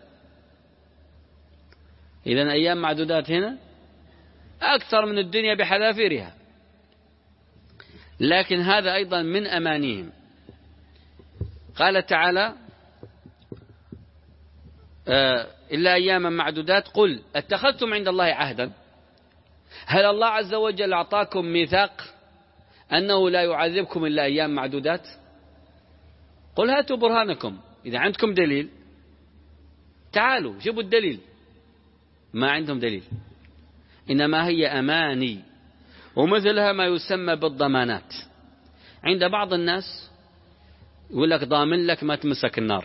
إذن أيام معدودات هنا أكثر من الدنيا بحذافيرها. لكن هذا أيضا من أمانيهم. قال تعالى إلا أياما معدودات. قل اتخذتم عند الله عهدا؟ هل الله عز وجل أعطاكم ميثاق أنه لا يعذبكم إلا أيام معدودات؟ قل هاتوا برهانكم، إذا عندكم دليل تعالوا جيبوا الدليل. ما عندهم دليل، إنما هي أماني، ومثلها ما يسمى بالضمانات. عند بعض الناس يقول لك ضامن لك ما تمسك النار.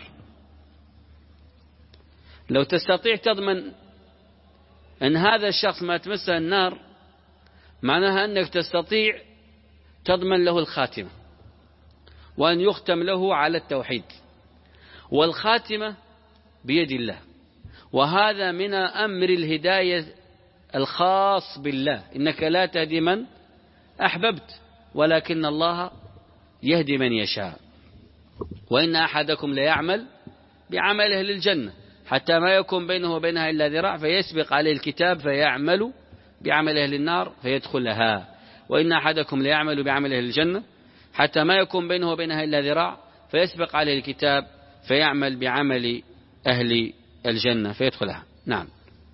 لو تستطيع تضمن أن هذا الشخص ما تمسه النار، معناها أنك تستطيع تضمن له الخاتمة، وأن يختم له على التوحيد، والخاتمة بيد الله، وهذا من أمر الهداية الخاص بالله، إنك لا تهدي من أحببت ولكن الله يهدي من يشاء. وإن أحدكم ليعمل بعمله للجنة حتى ما يكون بينه وبينها إلا ذراع فيسبق عليه الكتاب فيعمل بعمله للنار فيدخلها. وإن أحدكم ليعمل بعمله للجنة حتى ما يكون بينه وبينها إلا ذراع فيسبق عليه الكتاب فيعمل بعمل أهل الجنة فيدخلها. نعم.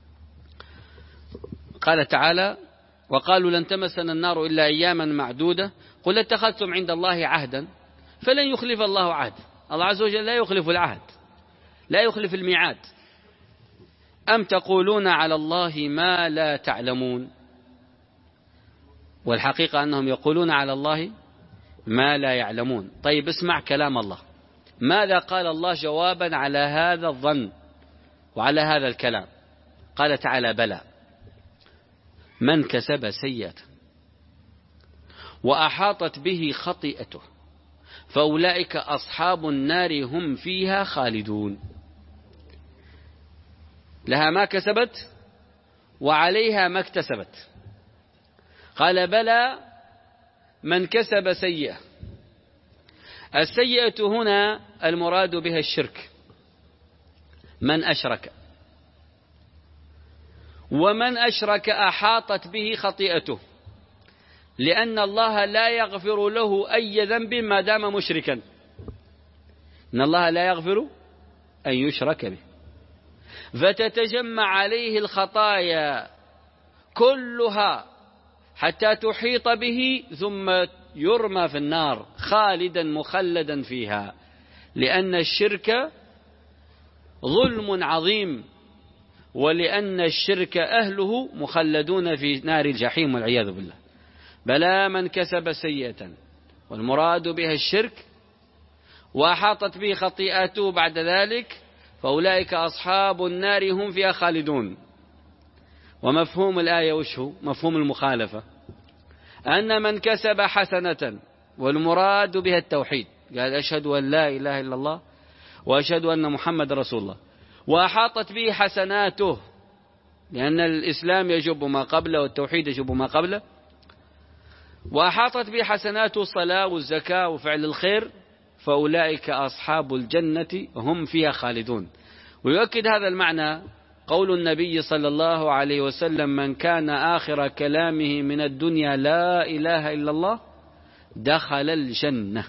قال تعالى وقالوا لن تمسنا النار إلا أياما معدودة قل اتخذتم عند الله عهدا فلن يخلف الله عهد. الله عز وجل لا يخلف العهد، لا يخلف الميعاد. أم تقولون على الله ما لا تعلمون؟ والحقيقة أنهم يقولون على الله ما لا يعلمون. طيب اسمع كلام الله، ماذا قال الله جوابا على هذا الظن وعلى هذا الكلام؟ قال تعالى بلى من كسب سيئة وأحاطت به خطيئته فأولئك أصحاب النار هم فيها خالدون. لها ما كسبت وعليها ما اكتسبت. قال بلى من كسب سيئة. السيئة هنا المراد بها الشرك، من أشرك، ومن أشرك أحاطت به خطيئته، لأن الله لا يغفر له أي ذنب ما دام مشركا. إن الله لا يغفر أن يشرك به، فتتجمع عليه الخطايا كلها حتى تحيط به ثم يرمى في النار خالدا مخلدا فيها، لأن الشرك ظلم عظيم، ولأن الشرك أهله مخلدون في نار الجحيم والعياذ بالله. بلى من كسب سيئة، والمراد بها الشرك، وأحاطت به خطيئته بعد ذلك فأولئك أصحاب النار هم فيها خالدون. ومفهوم الآية وش هو؟ مفهوم المخالفة أن من كسب حسنة، والمراد بها التوحيد، قال أشهد أن لا إله إلا الله وأشهد أن محمد رسول الله، وأحاطت به حسناته، لأن الإسلام يجب ما قبله والتوحيد يجب ما قبله، وأحاطت به حسناته الصلاة والزكاة وفعل الخير، فأولئك أصحاب الجنة هم فيها خالدون. ويؤكد هذا المعنى قول النبي صلى الله عليه وسلم من كان آخر كلامه من الدنيا لا إله إلا الله دخل الجنة.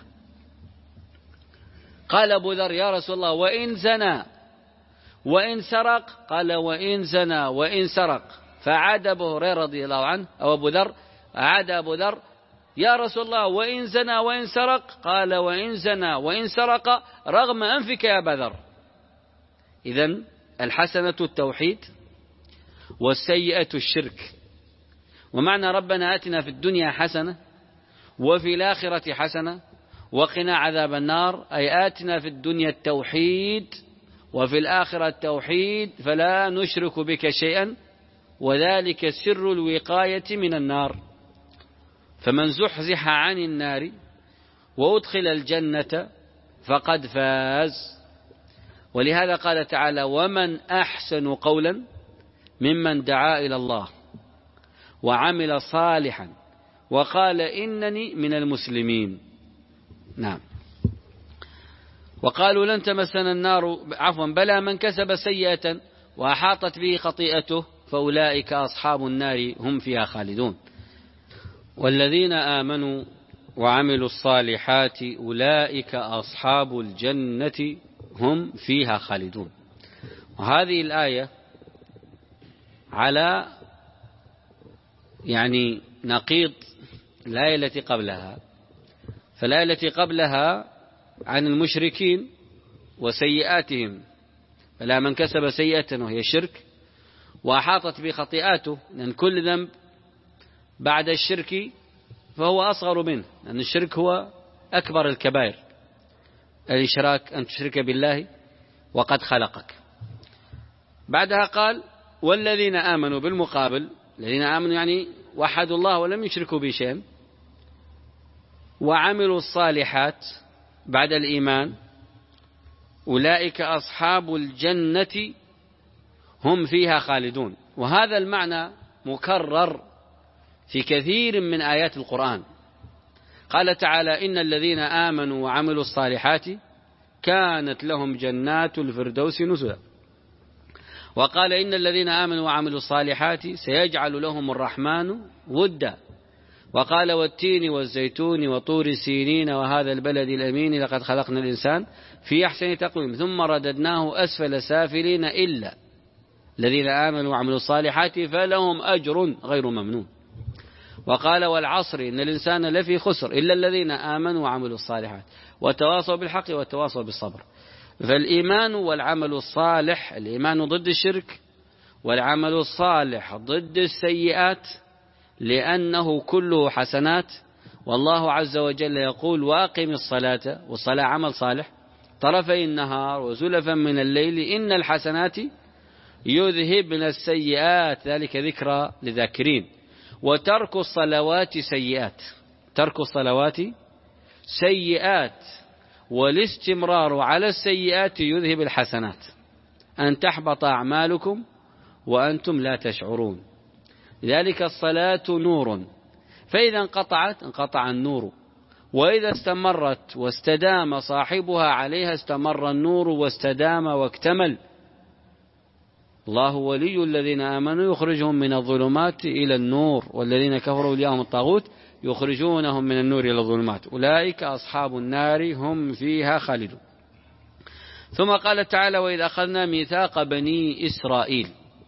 قال أبو ذر يا رسول الله وإن زنى وإن سرق؟ قال وإن زنى وإن سرق. فعاد أبو هريرة رضي الله عنه أو أبو ذر عاد أبو ذر يا رسول الله وإن زنى وإن سرق؟ قال وإن زنى وإن سرق رغم أنفك يا أبا ذر. إذن الحسنة التوحيد والسيئة الشرك. ومعنى ربنا آتنا في الدنيا حسنة وفي الآخرة حسنة وقنا عذاب النار، أي آتنا في الدنيا التوحيد وفي الآخرة التوحيد فلا نشرك بك شيئا، وذلك سر الوقاية من النار. فمن زحزح عن النار وأدخل الجنة فقد فاز. ولهذا قال تعالى: ومن أحسن قولا ممن دعا إلى الله وعمل صالحا وقال إنني من المسلمين. نعم. وقالوا لن تمسنا النار عفوا بلى من كسب سيئة وأحاطت به خطيئته فأولئك أصحاب النار هم فيها خالدون. والذين آمنوا وعملوا الصالحات أولئك أصحاب الجنة هم فيها خالدون. وهذه الآية على يعني نقيض الآية التي قبلها. فالآية التي قبلها عن المشركين وسيئاتهم، فلا من كسب سيئة وهي شرك وأحاطت بخطيئاته، لأن كل ذنب بعد الشرك فهو أصغر منه، لأن الشرك هو أكبر الكبائر، الإشراك أن تشرك بالله وقد خلقك. بعدها قال: والذين آمنوا، بالمقابل الذين آمنوا يعني وحدوا الله ولم يشركوا به شيئا، وعملوا الصالحات بعد الإيمان أولئك أصحاب الجنة هم فيها خالدون. وهذا المعنى مكرر في كثير من آيات القرآن. قال تعالى: إن الذين آمنوا وعملوا الصالحات كانت لهم جنات الفردوس نزلا. وقال: إن الذين آمنوا وعملوا الصالحات سيجعل لهم الرحمن ودا. وقال: والتين والزيتون وطور سينين وهذا البلد الأمين لقد خلقنا الإنسان في أحسن تقويم ثم رددناه أسفل سافلين إلا الذين آمنوا وعملوا الصالحات فلهم أجر غير ممنون. وقال: والعصر إن الإنسان لفي خسر إلا الذين آمنوا وعملوا الصالحات وتواصوا بالحق وتواصوا بالصبر. فالإيمان والعمل الصالح، الإيمان ضد الشرك والعمل الصالح ضد السيئات، لأنه كله حسنات. والله عز وجل يقول: وأقم الصلاة، والصلاة عمل صالح، طرفي النهار وزلفا من الليل إن الحسنات يذهبن السيئات ذلك ذكرى لذاكرين. وترك الصلوات سيئات، ترك الصلوات سيئات، والاستمرار على السيئات يذهب الحسنات، أن تحبط أعمالكم وأنتم لا تشعرون. لذلك الصلاة نور، فإذا انقطعت انقطع النور، وإذا استمرت واستدام صاحبها عليها استمر النور واستدام واكتمل. الله ولي الذين آمنوا يخرجهم من الظلمات إلى النور والذين كفروا أولياءهم الطاغوت يخرجونهم من النور إلى الظلمات أولئك أصحاب النار هم فيها خالدون. ثم قال تعالى: وإذ أخذنا ميثاق بني إسرائيل.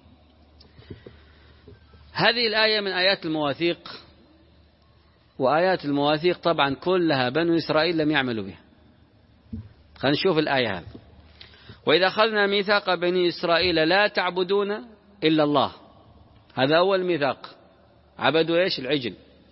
هذه الآية من آيات المواثيق، وآيات المواثيق طبعا كلها بنو إسرائيل لم يعملوا بها. خلينا نشوف الآية هذه: وإذا أخذنا ميثاق بني إسرائيل لا تعبدون إلا الله. هذا أول ميثاق. عبدوا إيش؟ العجل.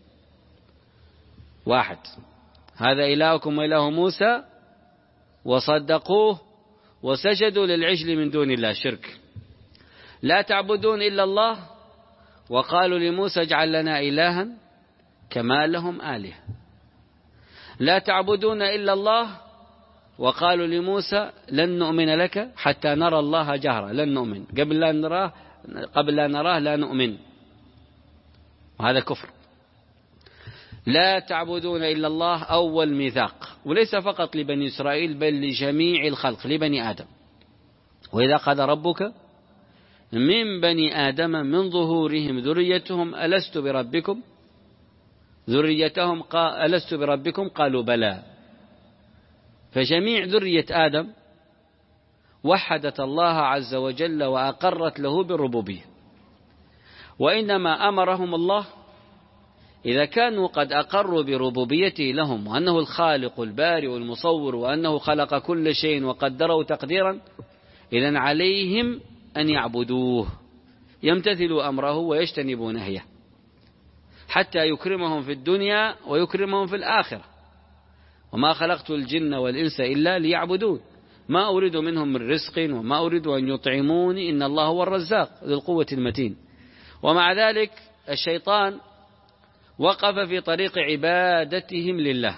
واحد، هذا إلهكم وإله موسى، وصدقوه وسجدوا للعجل من دون الله، شرك. لا تعبدون إلا الله، وقالوا لموسى اجعل لنا إلها كما لهم آلهة. لا تعبدون إلا الله، وقالوا لموسى لن نؤمن لك حتى نرى الله جهرا، لن نؤمن، قبل لا نراه قبل لا نراه لا نؤمن، وهذا كفر. لا تعبدون إلا الله أول ميثاق، وليس فقط لبني إسرائيل بل لجميع الخلق، لبني آدم. وإذا أخذ ربك من بني آدم من ظهورهم ذريتهم ألست بربكم ذريتهم قال ألست بربكم قالوا بلى. فجميع ذرية آدم وحدت الله عز وجل وأقرت له بالربوبية. وإنما أمرهم الله إذا كانوا قد أقروا بربوبيته لهم، وأنه الخالق البارئ المصور، وأنه خلق كل شيء وقدره تقديرا، إذن عليهم أن يعبدوه، يمتثلوا أمره ويجتنبوا نهيه. حتى يكرمهم في الدنيا ويكرمهم في الآخرة. وما خلقت الجن والإنس إلا ليعبدون ما أريد منهم من رزق وما أريد أن يطعموني إن الله هو الرزاق ذو القوة المتين. ومع ذلك الشيطان وقف في طريق عبادتهم لله،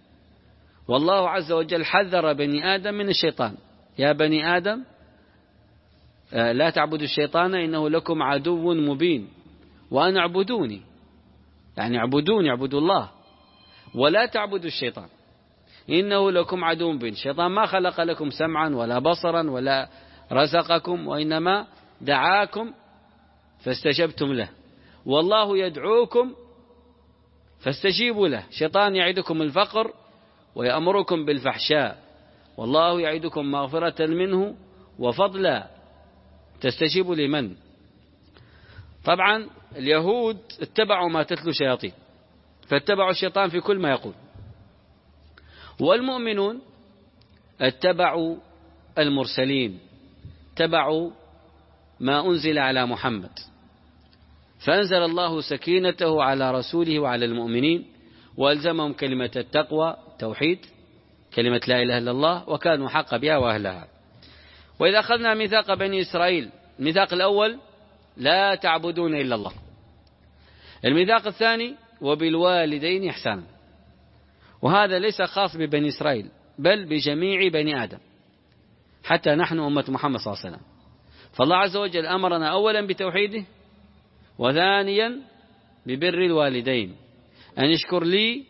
والله عز وجل حذر بني آدم من الشيطان: يا بني آدم لا تعبدوا الشيطان إنه لكم عدو مبين وأن اعبدوني، يعني اعبدوني اعبدوا الله ولا تعبدوا الشيطان إنه لكم عدو مبين. الشيطان ما خلق لكم سمعا ولا بصرا ولا رزقكم، وإنما دعاكم فاستجبتم له، والله يدعوكم فاستجيبوا له. الشيطان يعدكم الفقر ويأمركم بالفحشاء، والله يعدكم مغفرة منه وفضلا. تستجيبوا لمن؟ طبعا اليهود اتبعوا ما تتلو شياطين، فاتبعوا الشيطان في كل ما يقول، والمؤمنون اتبعوا المرسلين، اتبعوا ما أنزل على محمد، فأنزل الله سكينته على رسوله وعلى المؤمنين وألزمهم كلمة التقوى توحيد، كلمة لا إله إلا الله، وكانوا حق بها وأهلها. وإذا أخذنا ميثاق بني إسرائيل، الميثاق الأول لا تعبدون إلا الله، الميثاق الثاني وبالوالدين إحسانا، وهذا ليس خاص ببني إسرائيل بل بجميع بني آدم، حتى نحن أمة محمد صلى الله عليه وسلم. فالله عز وجل أمرنا أولا بتوحيده، وثانيا ببر الوالدين، أن يشكر لي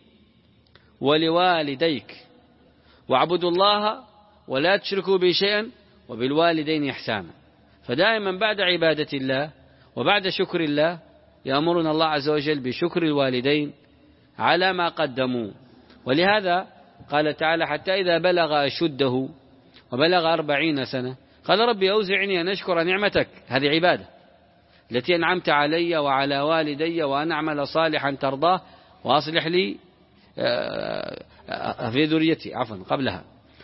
ولوالديك واعبدوا الله ولا تشركوا به شيئا وبالوالدين إحسانا. فدائما بعد عبادة الله وبعد شكر الله يأمرنا الله عز وجل بشكر الوالدين على ما قدموا. ولهذا قال تعالى: حتى إذا بلغ أشده وبلغ أربعين سنة قال: ربي أوزعني أن أشكر نعمتك، هذه عبادة، التي أنعمت علي وعلى والدي وأن أعمل صالحا ترضاه وأصلح لي في ذريتي، عفوا قبلها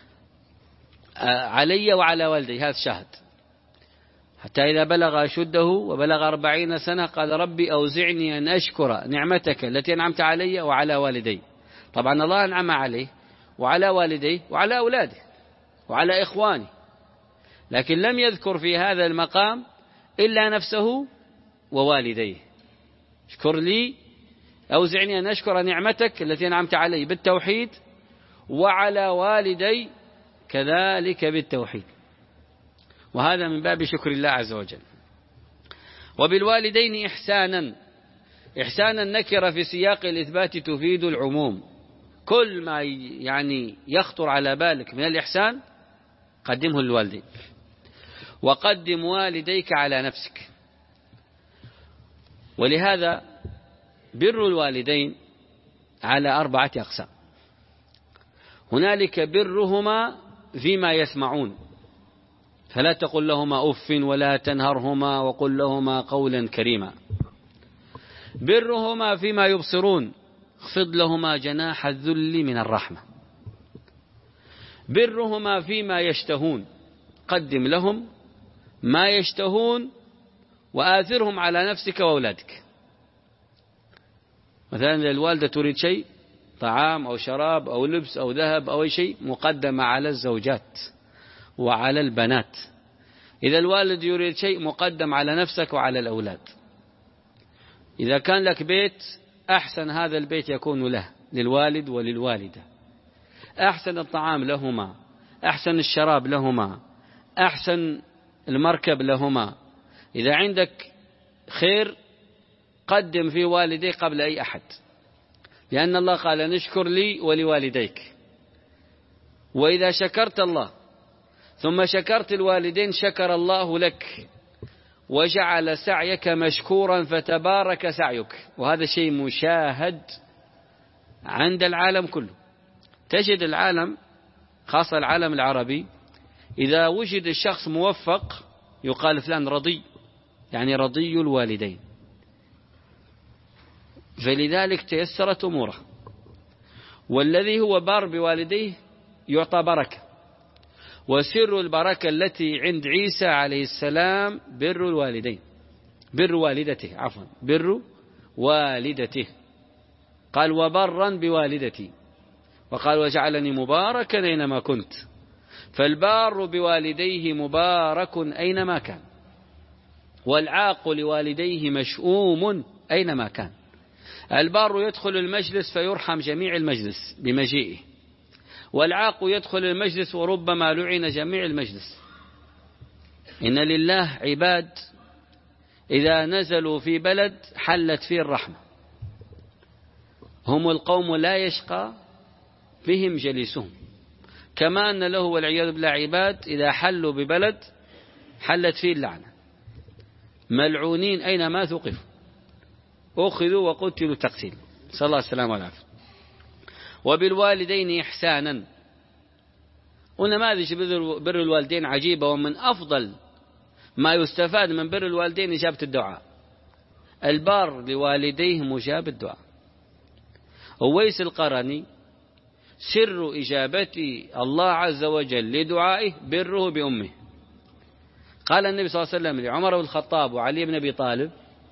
علي وعلى والدي، هذا الشاهد. حتى إذا بلغ أشده وبلغ أربعين سنة قال: ربي أوزعني أن أشكر نعمتك التي أنعمت علي وعلى والدي. طبعا الله أنعم عليه وعلى والديه وعلى أولاده وعلى إخوانه، لكن لم يذكر في هذا المقام إلا نفسه ووالديه. اشكر لي، أوزعني أن أشكر نعمتك التي أنعمت علي بالتوحيد وعلى والدي كذلك بالتوحيد، وهذا من باب شكر الله عز وجل. وبالوالدين إحسانا، إحسانا نكرة في سياق الإثبات تفيد العموم، كل ما يعني يخطر على بالك من الإحسان قدمه للوالدين، وقدم والديك على نفسك. ولهذا بر الوالدين على أربعة أقسام: هنالك برهما فيما يسمعون، فلا تقل لهما أف ولا تنهرهما وقل لهما قولا كريما. برهما فيما يبصرون، اخفض لهما جناح الذل من الرحمة. برهما فيما يشتهون، قدم لهم ما يشتهون وآثرهم على نفسك وأولادك. مثلا الوالدة تريد شيء، طعام أو شراب أو لبس أو ذهب أو أي شيء، مقدمة على الزوجات وعلى البنات. إذا الوالد يريد شيء مقدم على نفسك وعلى الأولاد. إذا كان لك بيت، أحسن هذا البيت يكون له، للوالد وللوالدة، أحسن الطعام لهما، أحسن الشراب لهما، أحسن المركب لهما. إذا عندك خير قدم في والديك قبل أي أحد، لأن الله قال: نشكر لي ولوالديك. وإذا شكرت الله ثم شكرت الوالدين شكر الله لك وجعل سعيك مشكورا فتبارك سعيك. وهذا شيء مشاهد عند العالم كله. تجد العالم، خاصة العالم العربي، إذا وجد الشخص موفق يقال فلان رضي، يعني رضي الوالدين، فلذلك تيسرت أموره. والذي هو بار بوالديه يعطى بركة. وسر البركة التي عند عيسى عليه السلام بر الوالدين، بر والدته، عفوا بر والدته، قال وبرا بوالدتي، وقال وجعلني مباركا أينما كنت، فالبار بوالديه مبارك أينما كان، والعاق لوالديه مشؤوم أينما كان. البار يدخل المجلس فيرحم جميع المجلس بمجيئه، والعاق يدخل المجلس وربما لعن جميع المجلس. إن لله عباد إذا نزلوا في بلد حلت فيه الرحمة، هم القوم لا يشقى بهم جليسهم، كما أن له والعياذ بالله عباد إذا حلوا ببلد حلت فيه اللعنة، ملعونين أينما ثقفوا، أخذوا وقتلوا تقتيل، صلى الله عليه وسلم والعافية. وبالوالدين إحسانا، ونماذج بر الوالدين عجيبة، ومن أفضل ما يستفاد من بر الوالدين إجابة الدعاء. البار لوالديه مجاب الدعاء. أويس القرني سر إجابة الله عز وجل لدعائه بره بأمه. قال النبي صلى الله عليه وسلم لعمر بن الخطاب وعلي بن أبي طالب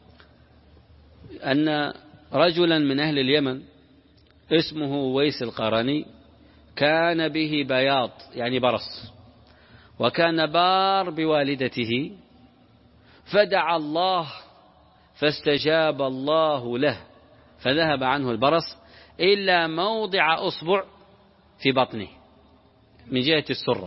أن رجلا من أهل اليمن اسمه أويس القرني كان به بياض يعني برص، وكان بار بوالدته، فدعا الله فاستجاب الله له فذهب عنه البرص إلا موضع أصبع في بطنه من جهة السرة.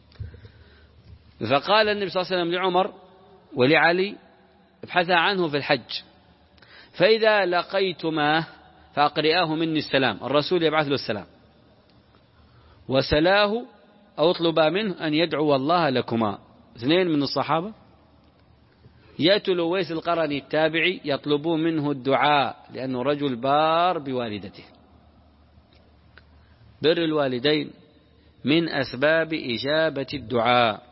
فقال النبي صلى الله عليه وسلم لعمر ولعلي ابحثا عنه في الحج، فإذا لقيتماه فأقرئاه مني السلام، الرسول يبعث له السلام، وسلاه أو اطلبا منه أن يدعو الله لكما. اثنين من الصحابة يأتوا لأويس القرني التابعي يطلبون منه الدعاء لأنه رجل بار بوالدته. بر الوالدين من أسباب إجابة الدعاء.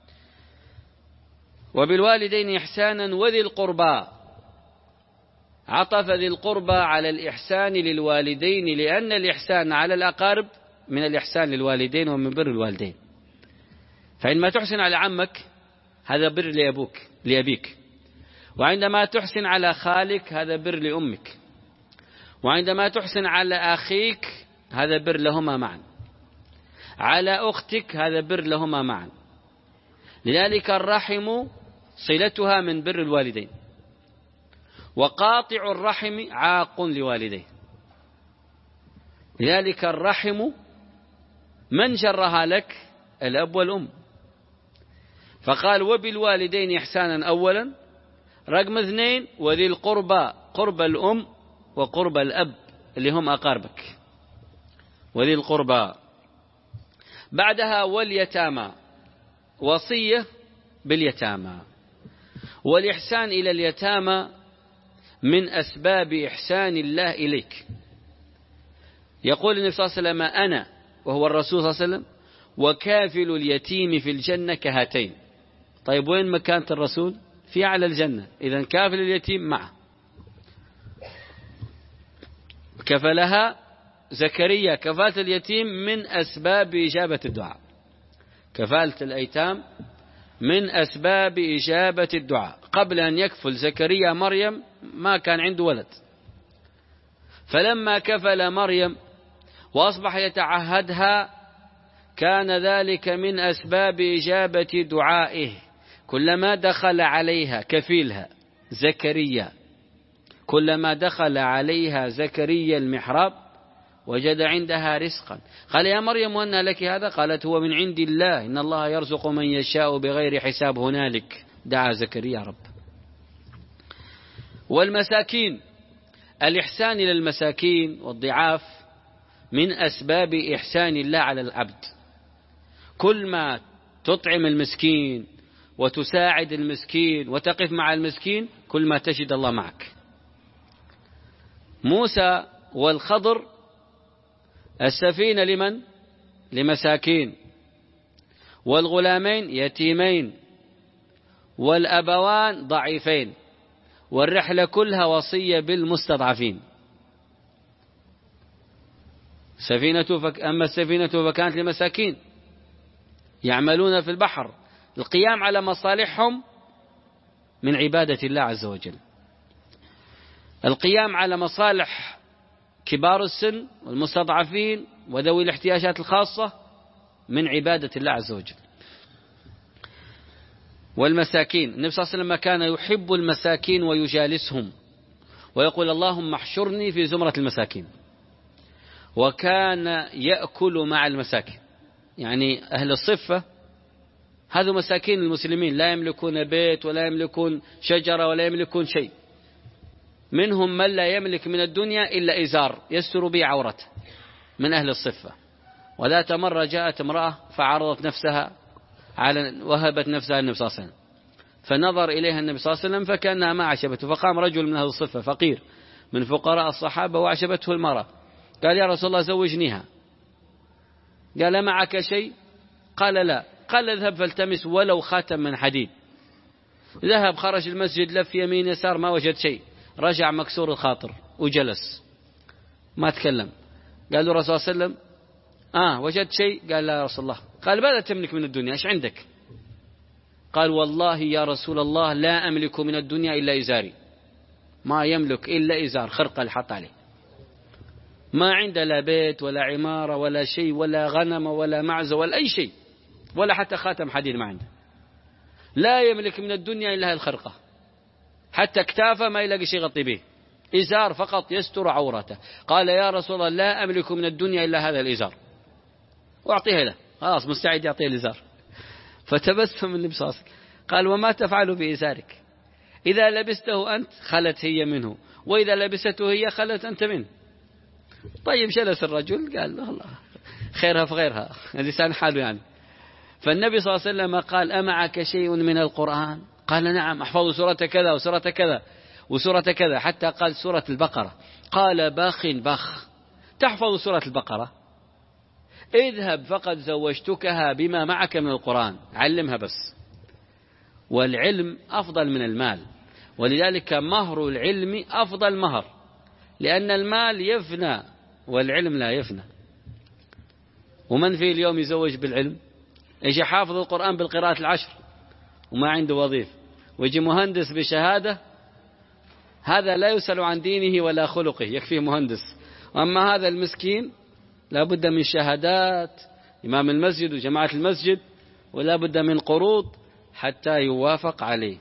وبالوالدين إحسانا وذي القربى، عطف ذي القربى على الإحسان للوالدين، لأن الإحسان على الأقارب من الإحسان للوالدين ومن بر الوالدين. فعندما تحسن على عمك هذا بر لأبوك لأبيك، وعندما تحسن على خالك هذا بر لأمك، وعندما تحسن على أخيك هذا بر لهما معا، على أختك هذا بر لهما معا. لذلك الرحم صلتها من بر الوالدين، وقاطع الرحم عاق لوالديه. لذلك الرحم من جرها لك؟ الأب والأم. فقال وبالوالدين إحسانا أولا، رقم اثنين وذي القربى، قرب الأم وقرب الأب اللي هم أقاربك، وذي القربى. بعدها واليتامى، وصية باليتامى. والإحسان إلى اليتامى من أسباب إحسان الله إليك. يقول النبي صلى الله عليه وسلم أنا وهو الرسول صلى الله عليه وسلم وكافل اليتيم في الجنة كهاتين. طيب وين مكانة الرسول؟ في أعلى الجنة، إذن كافل اليتيم معه. كفلها زكريا. كفالة اليتيم من أسباب إجابة الدعاء. كفالة الأيتام من أسباب إجابة الدعاء. قبل أن يكفل زكريا مريم ما كان عنده ولد، فلما كفل مريم وأصبح يتعهدها كان ذلك من أسباب إجابة دعائه. كلما دخل عليها كفيلها زكريا، كلما دخل عليها زكريا المحراب وجد عندها رزقا، قال يا مريم وأنى لك هذا؟ قالت هو من عند الله، إن الله يرزق من يشاء بغير حساب. هنالك دعا زكريا رب. والمساكين، الإحسان إلى المساكين والضعاف من أسباب إحسان الله على العبد. كل ما تطعم المسكين وتساعد المسكين وتقف مع المسكين كل ما تجد الله معك. موسى والخضر السفينة لمن؟ لمساكين، والغلامين يتيمين، والأبوان ضعيفين، والرحلة كلها وصية بالمستضعفين. سفينة فك... أما السفينة فكانت لمساكين يعملون في البحر، القيام على مصالحهم من عبادة الله عز وجل. القيام على مصالح كبار السن والمستضعفين وذوي الاحتياجات الخاصة من عبادة الله عز وجل. والمساكين، النبي صلى الله عليه وسلم كان يحب المساكين ويجالسهم ويقول اللهم احشرني في زمرة المساكين، وكان يأكل مع المساكين، يعني أهل الصفة هذو مساكين المسلمين لا يملكون بيت ولا يملكون شجرة ولا يملكون شيء، منهم من لا يملك من الدنيا إلا إزار يستر به عورته من أهل الصفة. وذات مرة جاءت امرأة فعرضت نفسها على وهبت نفسها النبي صلى الله عليه وسلم، فنظر إليها النبي صلى الله عليه وسلم فكأنها ما عجبته، فقام رجل من أهل الصفة فقير من فقراء الصحابة وعجبته المرأة، قال يا رسول الله زوجنيها. قال معك شيء؟ قال لا. قال اذهب فالتمس ولو خاتم من حديد. ذهب خرج المسجد لف يمين يسار ما وجد شيء، رجع مكسور الخاطر وجلس ما تكلم. قال له الرسول صلى الله عليه وسلم آه وجدت شيء؟ قال لا يا رسول الله. قال ماذا تملك من الدنيا، ايش عندك؟ قال والله يا رسول الله لا أملك من الدنيا إلا إزاري، ما يملك إلا إزار خرقة اللي حط عليه، ما عنده لا بيت ولا عمارة ولا شيء ولا غنم ولا معزة ولا أي شيء ولا حتى خاتم حديد ما عنده، لا يملك من الدنيا إلا الخرقة، حتى اكتافه ما يلاقي شيء يغطي به، إزار فقط يستر عورته. قال يا رسول الله لا أملك من الدنيا إلا هذا الإزار، وأعطيه له، خلاص مستعد يعطيه الإزار. فتبسم النبي صلى الله عليه وسلم قال وما تفعل بإزارك؟ إذا لبسته أنت خلت هي منه، وإذا لبسته هي خلت أنت منه. طيب جلس الرجل قال الله خيرها في غيرها، اللسان حاله يعني. فالنبي صلى الله عليه وسلم قال أمعك شيء من القرآن؟ قال نعم أحفظ سورة كذا وسورة كذا وسورة كذا، حتى قال سورة البقرة. قال باخ باخ تحفظ سورة البقرة؟ اذهب فقد زوجتكها بما معك من القرآن، علمها بس. والعلم أفضل من المال، ولذلك مهر العلم أفضل مهر، لأن المال يفنى والعلم لا يفنى. ومن في اليوم يزوج بالعلم؟ يجي حافظ القرآن بالقراءة العشر وما عنده وظيفة، ويجي مهندس بشهادة، هذا لا يسأل عن دينه ولا خلقه، يكفيه مهندس. أما هذا المسكين لا بد من شهادات إمام المسجد وجماعة المسجد، ولا بد من قروض حتى يوافق عليه.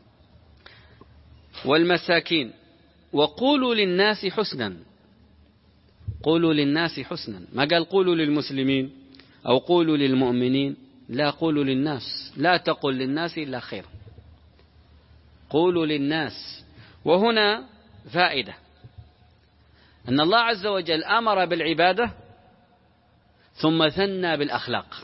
والمساكين، وقولوا للناس حسنا، قولوا للناس حسنا، ما قال قولوا للمسلمين أو قولوا للمؤمنين، لا قولوا للناس، لا تقل للناس إلا خير، قولوا للناس. وهنا فائدة أن الله عز وجل أمر بالعبادة ثم ثنى بالأخلاق،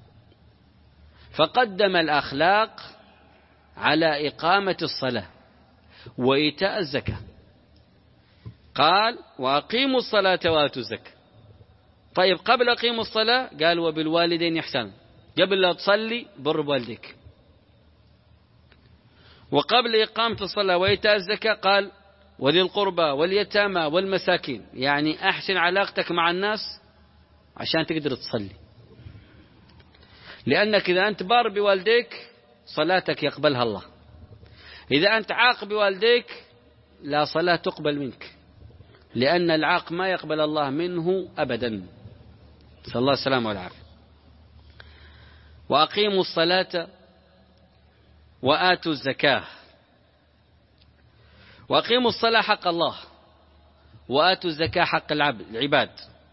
فقدم الأخلاق على إقامة الصلاة وإيتاء الزكاة. قال وأقيموا الصلاة وآتوا الزكاة. طيب قبل أقيموا الصلاة قال وبالوالدين إحسانا، قبل لا تصلي بر بوالديك. وقبل إقامة الصلاة وإيتاء الزكاة قال وذي القربى واليتامى والمساكين، يعني أحسن علاقتك مع الناس عشان تقدر تصلي، لأنك إذا أنت بار بوالديك صلاتك يقبلها الله، إذا أنت عاق بوالديك لا صلاة تقبل منك، لأن العاق ما يقبل الله منه أبدا. صلى الله السلام والعافية. وأقيموا الصلاة وآتوا الزكاة. وأقيموا الصلاة حق الله، وآتوا الزكاة حق العباد.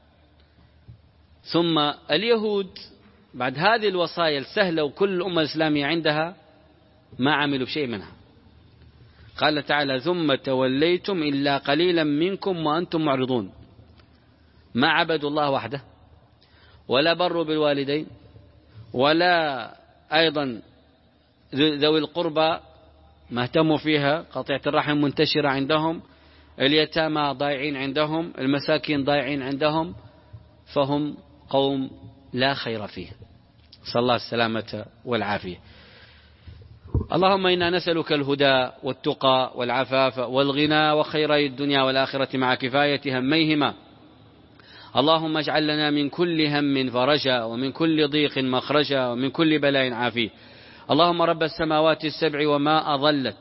ثم اليهود بعد هذه الوصايا السهلة وكل الأمة الإسلامية عندها ما عملوا بشيء منها. قال تعالى ثم توليتم إلا قليلا منكم وأنتم معرضون، ما عبدوا الله وحده ولا بروا بالوالدين ولا أيضا ذوي القربى ما اهتموا فيها، قطيعة الرحم منتشرة عندهم، اليتامى ضايعين عندهم، المساكين ضايعين عندهم، فهم قوم لا خير فيه. صلى الله السلامة والعافية. اللهم إنا نسألك الهدى والتقى والعفاف والغنى وخيري الدنيا والآخرة مع كفاية هميهما. اللهم اجعل لنا من كل هم فرجا ومن كل ضيق مخرجا ومن كل بلاء عافية. اللهم رب السماوات السبع وما أضلت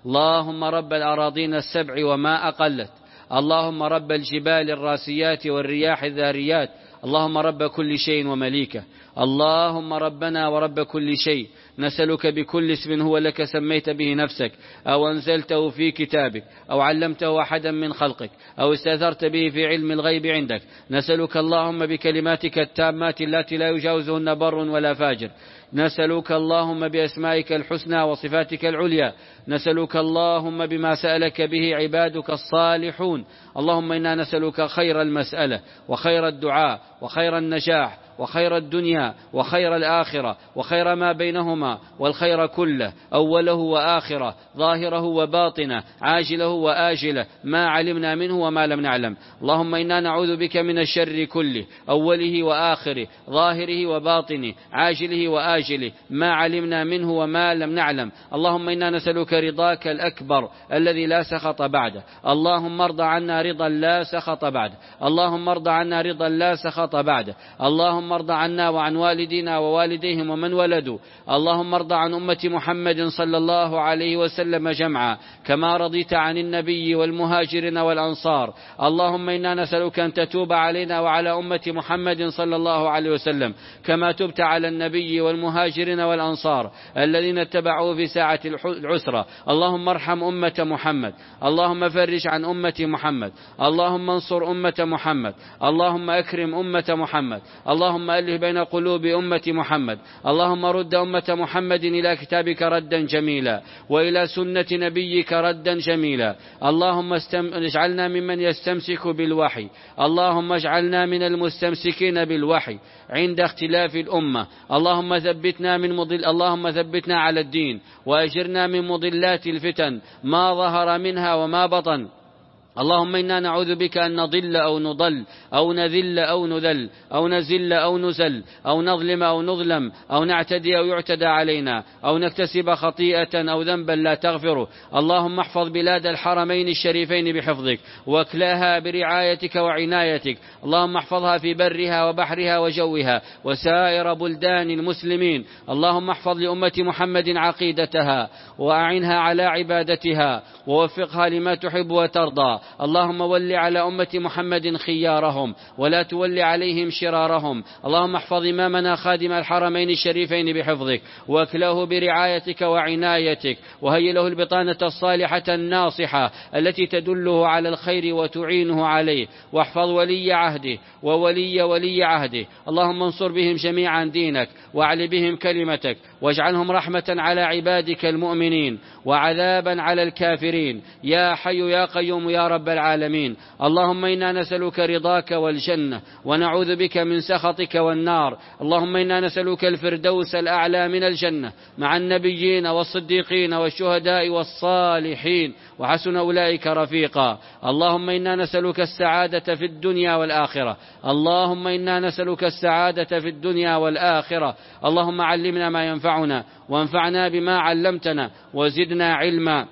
اللهم رب الأراضين السبع وما أقلت، اللهم رب الجبال الراسيات والرياح الذاريات، اللهم رب كل شيء ومليكه، اللهم ربنا ورب كل شيء، نسألك بكل اسم هو لك سميت به نفسك أو أنزلته في كتابك أو علمته أحدا من خلقك أو استأثرت به في علم الغيب عندك، نسألك اللهم بكلماتك التامات التي لا يجاوزهن بر ولا فاجر، نسألك اللهم بأسمائك الحسنى وصفاتك العليا، نسألك اللهم بما سألك به عبادك الصالحون، اللهم إنا نسألك خير المسألة وخير الدعاء وخير النجاح وخير الدنيا وخير الآخرة وخير ما بينهما والخير كله، أوله وآخره، ظاهره وباطنه، عاجله وآجله، ما علمنا منه وما لم نعلم. اللهم إنا نعوذ بك من الشر كله، أوله وآخره، ظاهره وباطنه، عاجله وآجله، ما علمنا منه وما لم نعلم. اللهم إنا نسألك رضاك الأكبر الذي لا سخط بعده، اللهم ارض عنا رضا لا سخط بعده، اللهم ارض عنا رضا لا سخط بعده، اللهم ارض عنا وعن والدينا ووالديهم ومن ولدوا، اللهم ارض عن أمة محمد صلى الله عليه وسلم جمعا كما رضيت عن النبي والمهاجرين والأنصار. اللهم إنا نسألك أن تتوب علينا وعلى أمة محمد صلى الله عليه وسلم كما تبت على النبي والمهاجرين والأنصار الذين اتبعوه في ساعة العسرة. اللهم ارحم أمة محمد، اللهم فرج عن أمة محمد، اللهم انصر أمة محمد، اللهم أكرم أمة محمد، اللهم ألف بين قلوب أمة محمد، اللهم رد أمة محمد إلى كتابك ردا جميلا وإلى سنة نبيك ردا جميلا. اللهم اجعلنا ممن يستمسك بالوحي، اللهم اجعلنا من المستمسكين بالوحي عند اختلاف الأمة. اللهم ثبتنا من مضل اللهم ثبتنا على الدين وأجرنا من مضلات الفتن ما ظهر منها وما بطن. اللهم إنا نعوذ بك أن نضل أو نضل أو نذل أو نذل أو نزل أو نزل أو نظلم أو نظلم أو نعتدي أو يعتدى علينا أو نكتسب خطيئة أو ذنبا لا تغفره. اللهم احفظ بلاد الحرمين الشريفين بحفظك واكلاها برعايتك وعنايتك. اللهم احفظها في برها وبحرها وجوها وسائر بلدان المسلمين. اللهم احفظ لأمة محمد عقيدتها وأعنها على عبادتها ووفقها لما تحب وترضى. اللهم ول على أمة محمد خيارهم ولا تول عليهم شرارهم. اللهم احفظ إمامنا خادم الحرمين الشريفين بحفظك واكله برعايتك وعنايتك وهي له البطانة الصالحة الناصحة التي تدله على الخير وتعينه عليه. واحفظ ولي عهده وولي ولي عهده. اللهم انصر بهم جميعا دينك واعل بهم كلمتك واجعلهم رحمة على عبادك المؤمنين وعذابا على الكافرين يا حي يا قيوم يا رب العالمين. اللهم إنا نسألك رضاك والجنة ونعوذ بك من سخطك والنار. اللهم إنا نسألك الفردوس الأعلى من الجنة مع النبيين والصديقين والشهداء والصالحين وحسن أولئك رفيقا. اللهم إنا نسألك السعادة في الدنيا والآخرة. اللهم إنا نسألك السعادة في الدنيا والآخرة. اللهم علمنا ما ينفعنا وانفعنا بما علمتنا وزدنا علما.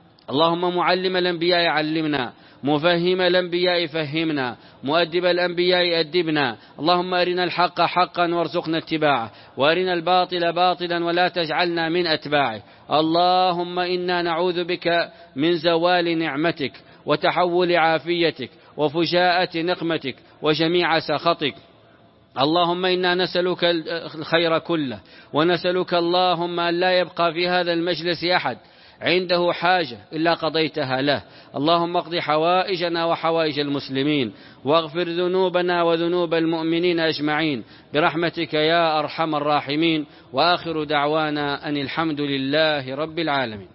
اللهم معلم الأنبياء علمنا، مفهم الأنبياء فهمنا، مؤدب الأنبياء أدبنا. اللهم أرنا الحق حقا وارزقنا اتباعه وأرنا الباطل باطلا ولا تجعلنا من أتباعه. اللهم إنا نعوذ بك من زوال نعمتك وتحول عافيتك وفجاءة نقمتك وجميع سخطك. اللهم إنا نسألك الخير كله ونسألك اللهم أن لا يبقى في هذا المجلس أحد عنده حاجة إلا قضيتها له. اللهم اقض حوائجنا وحوائج المسلمين واغفر ذنوبنا وذنوب المؤمنين أجمعين برحمتك يا أرحم الراحمين. وآخر دعوانا أن الحمد لله رب العالمين.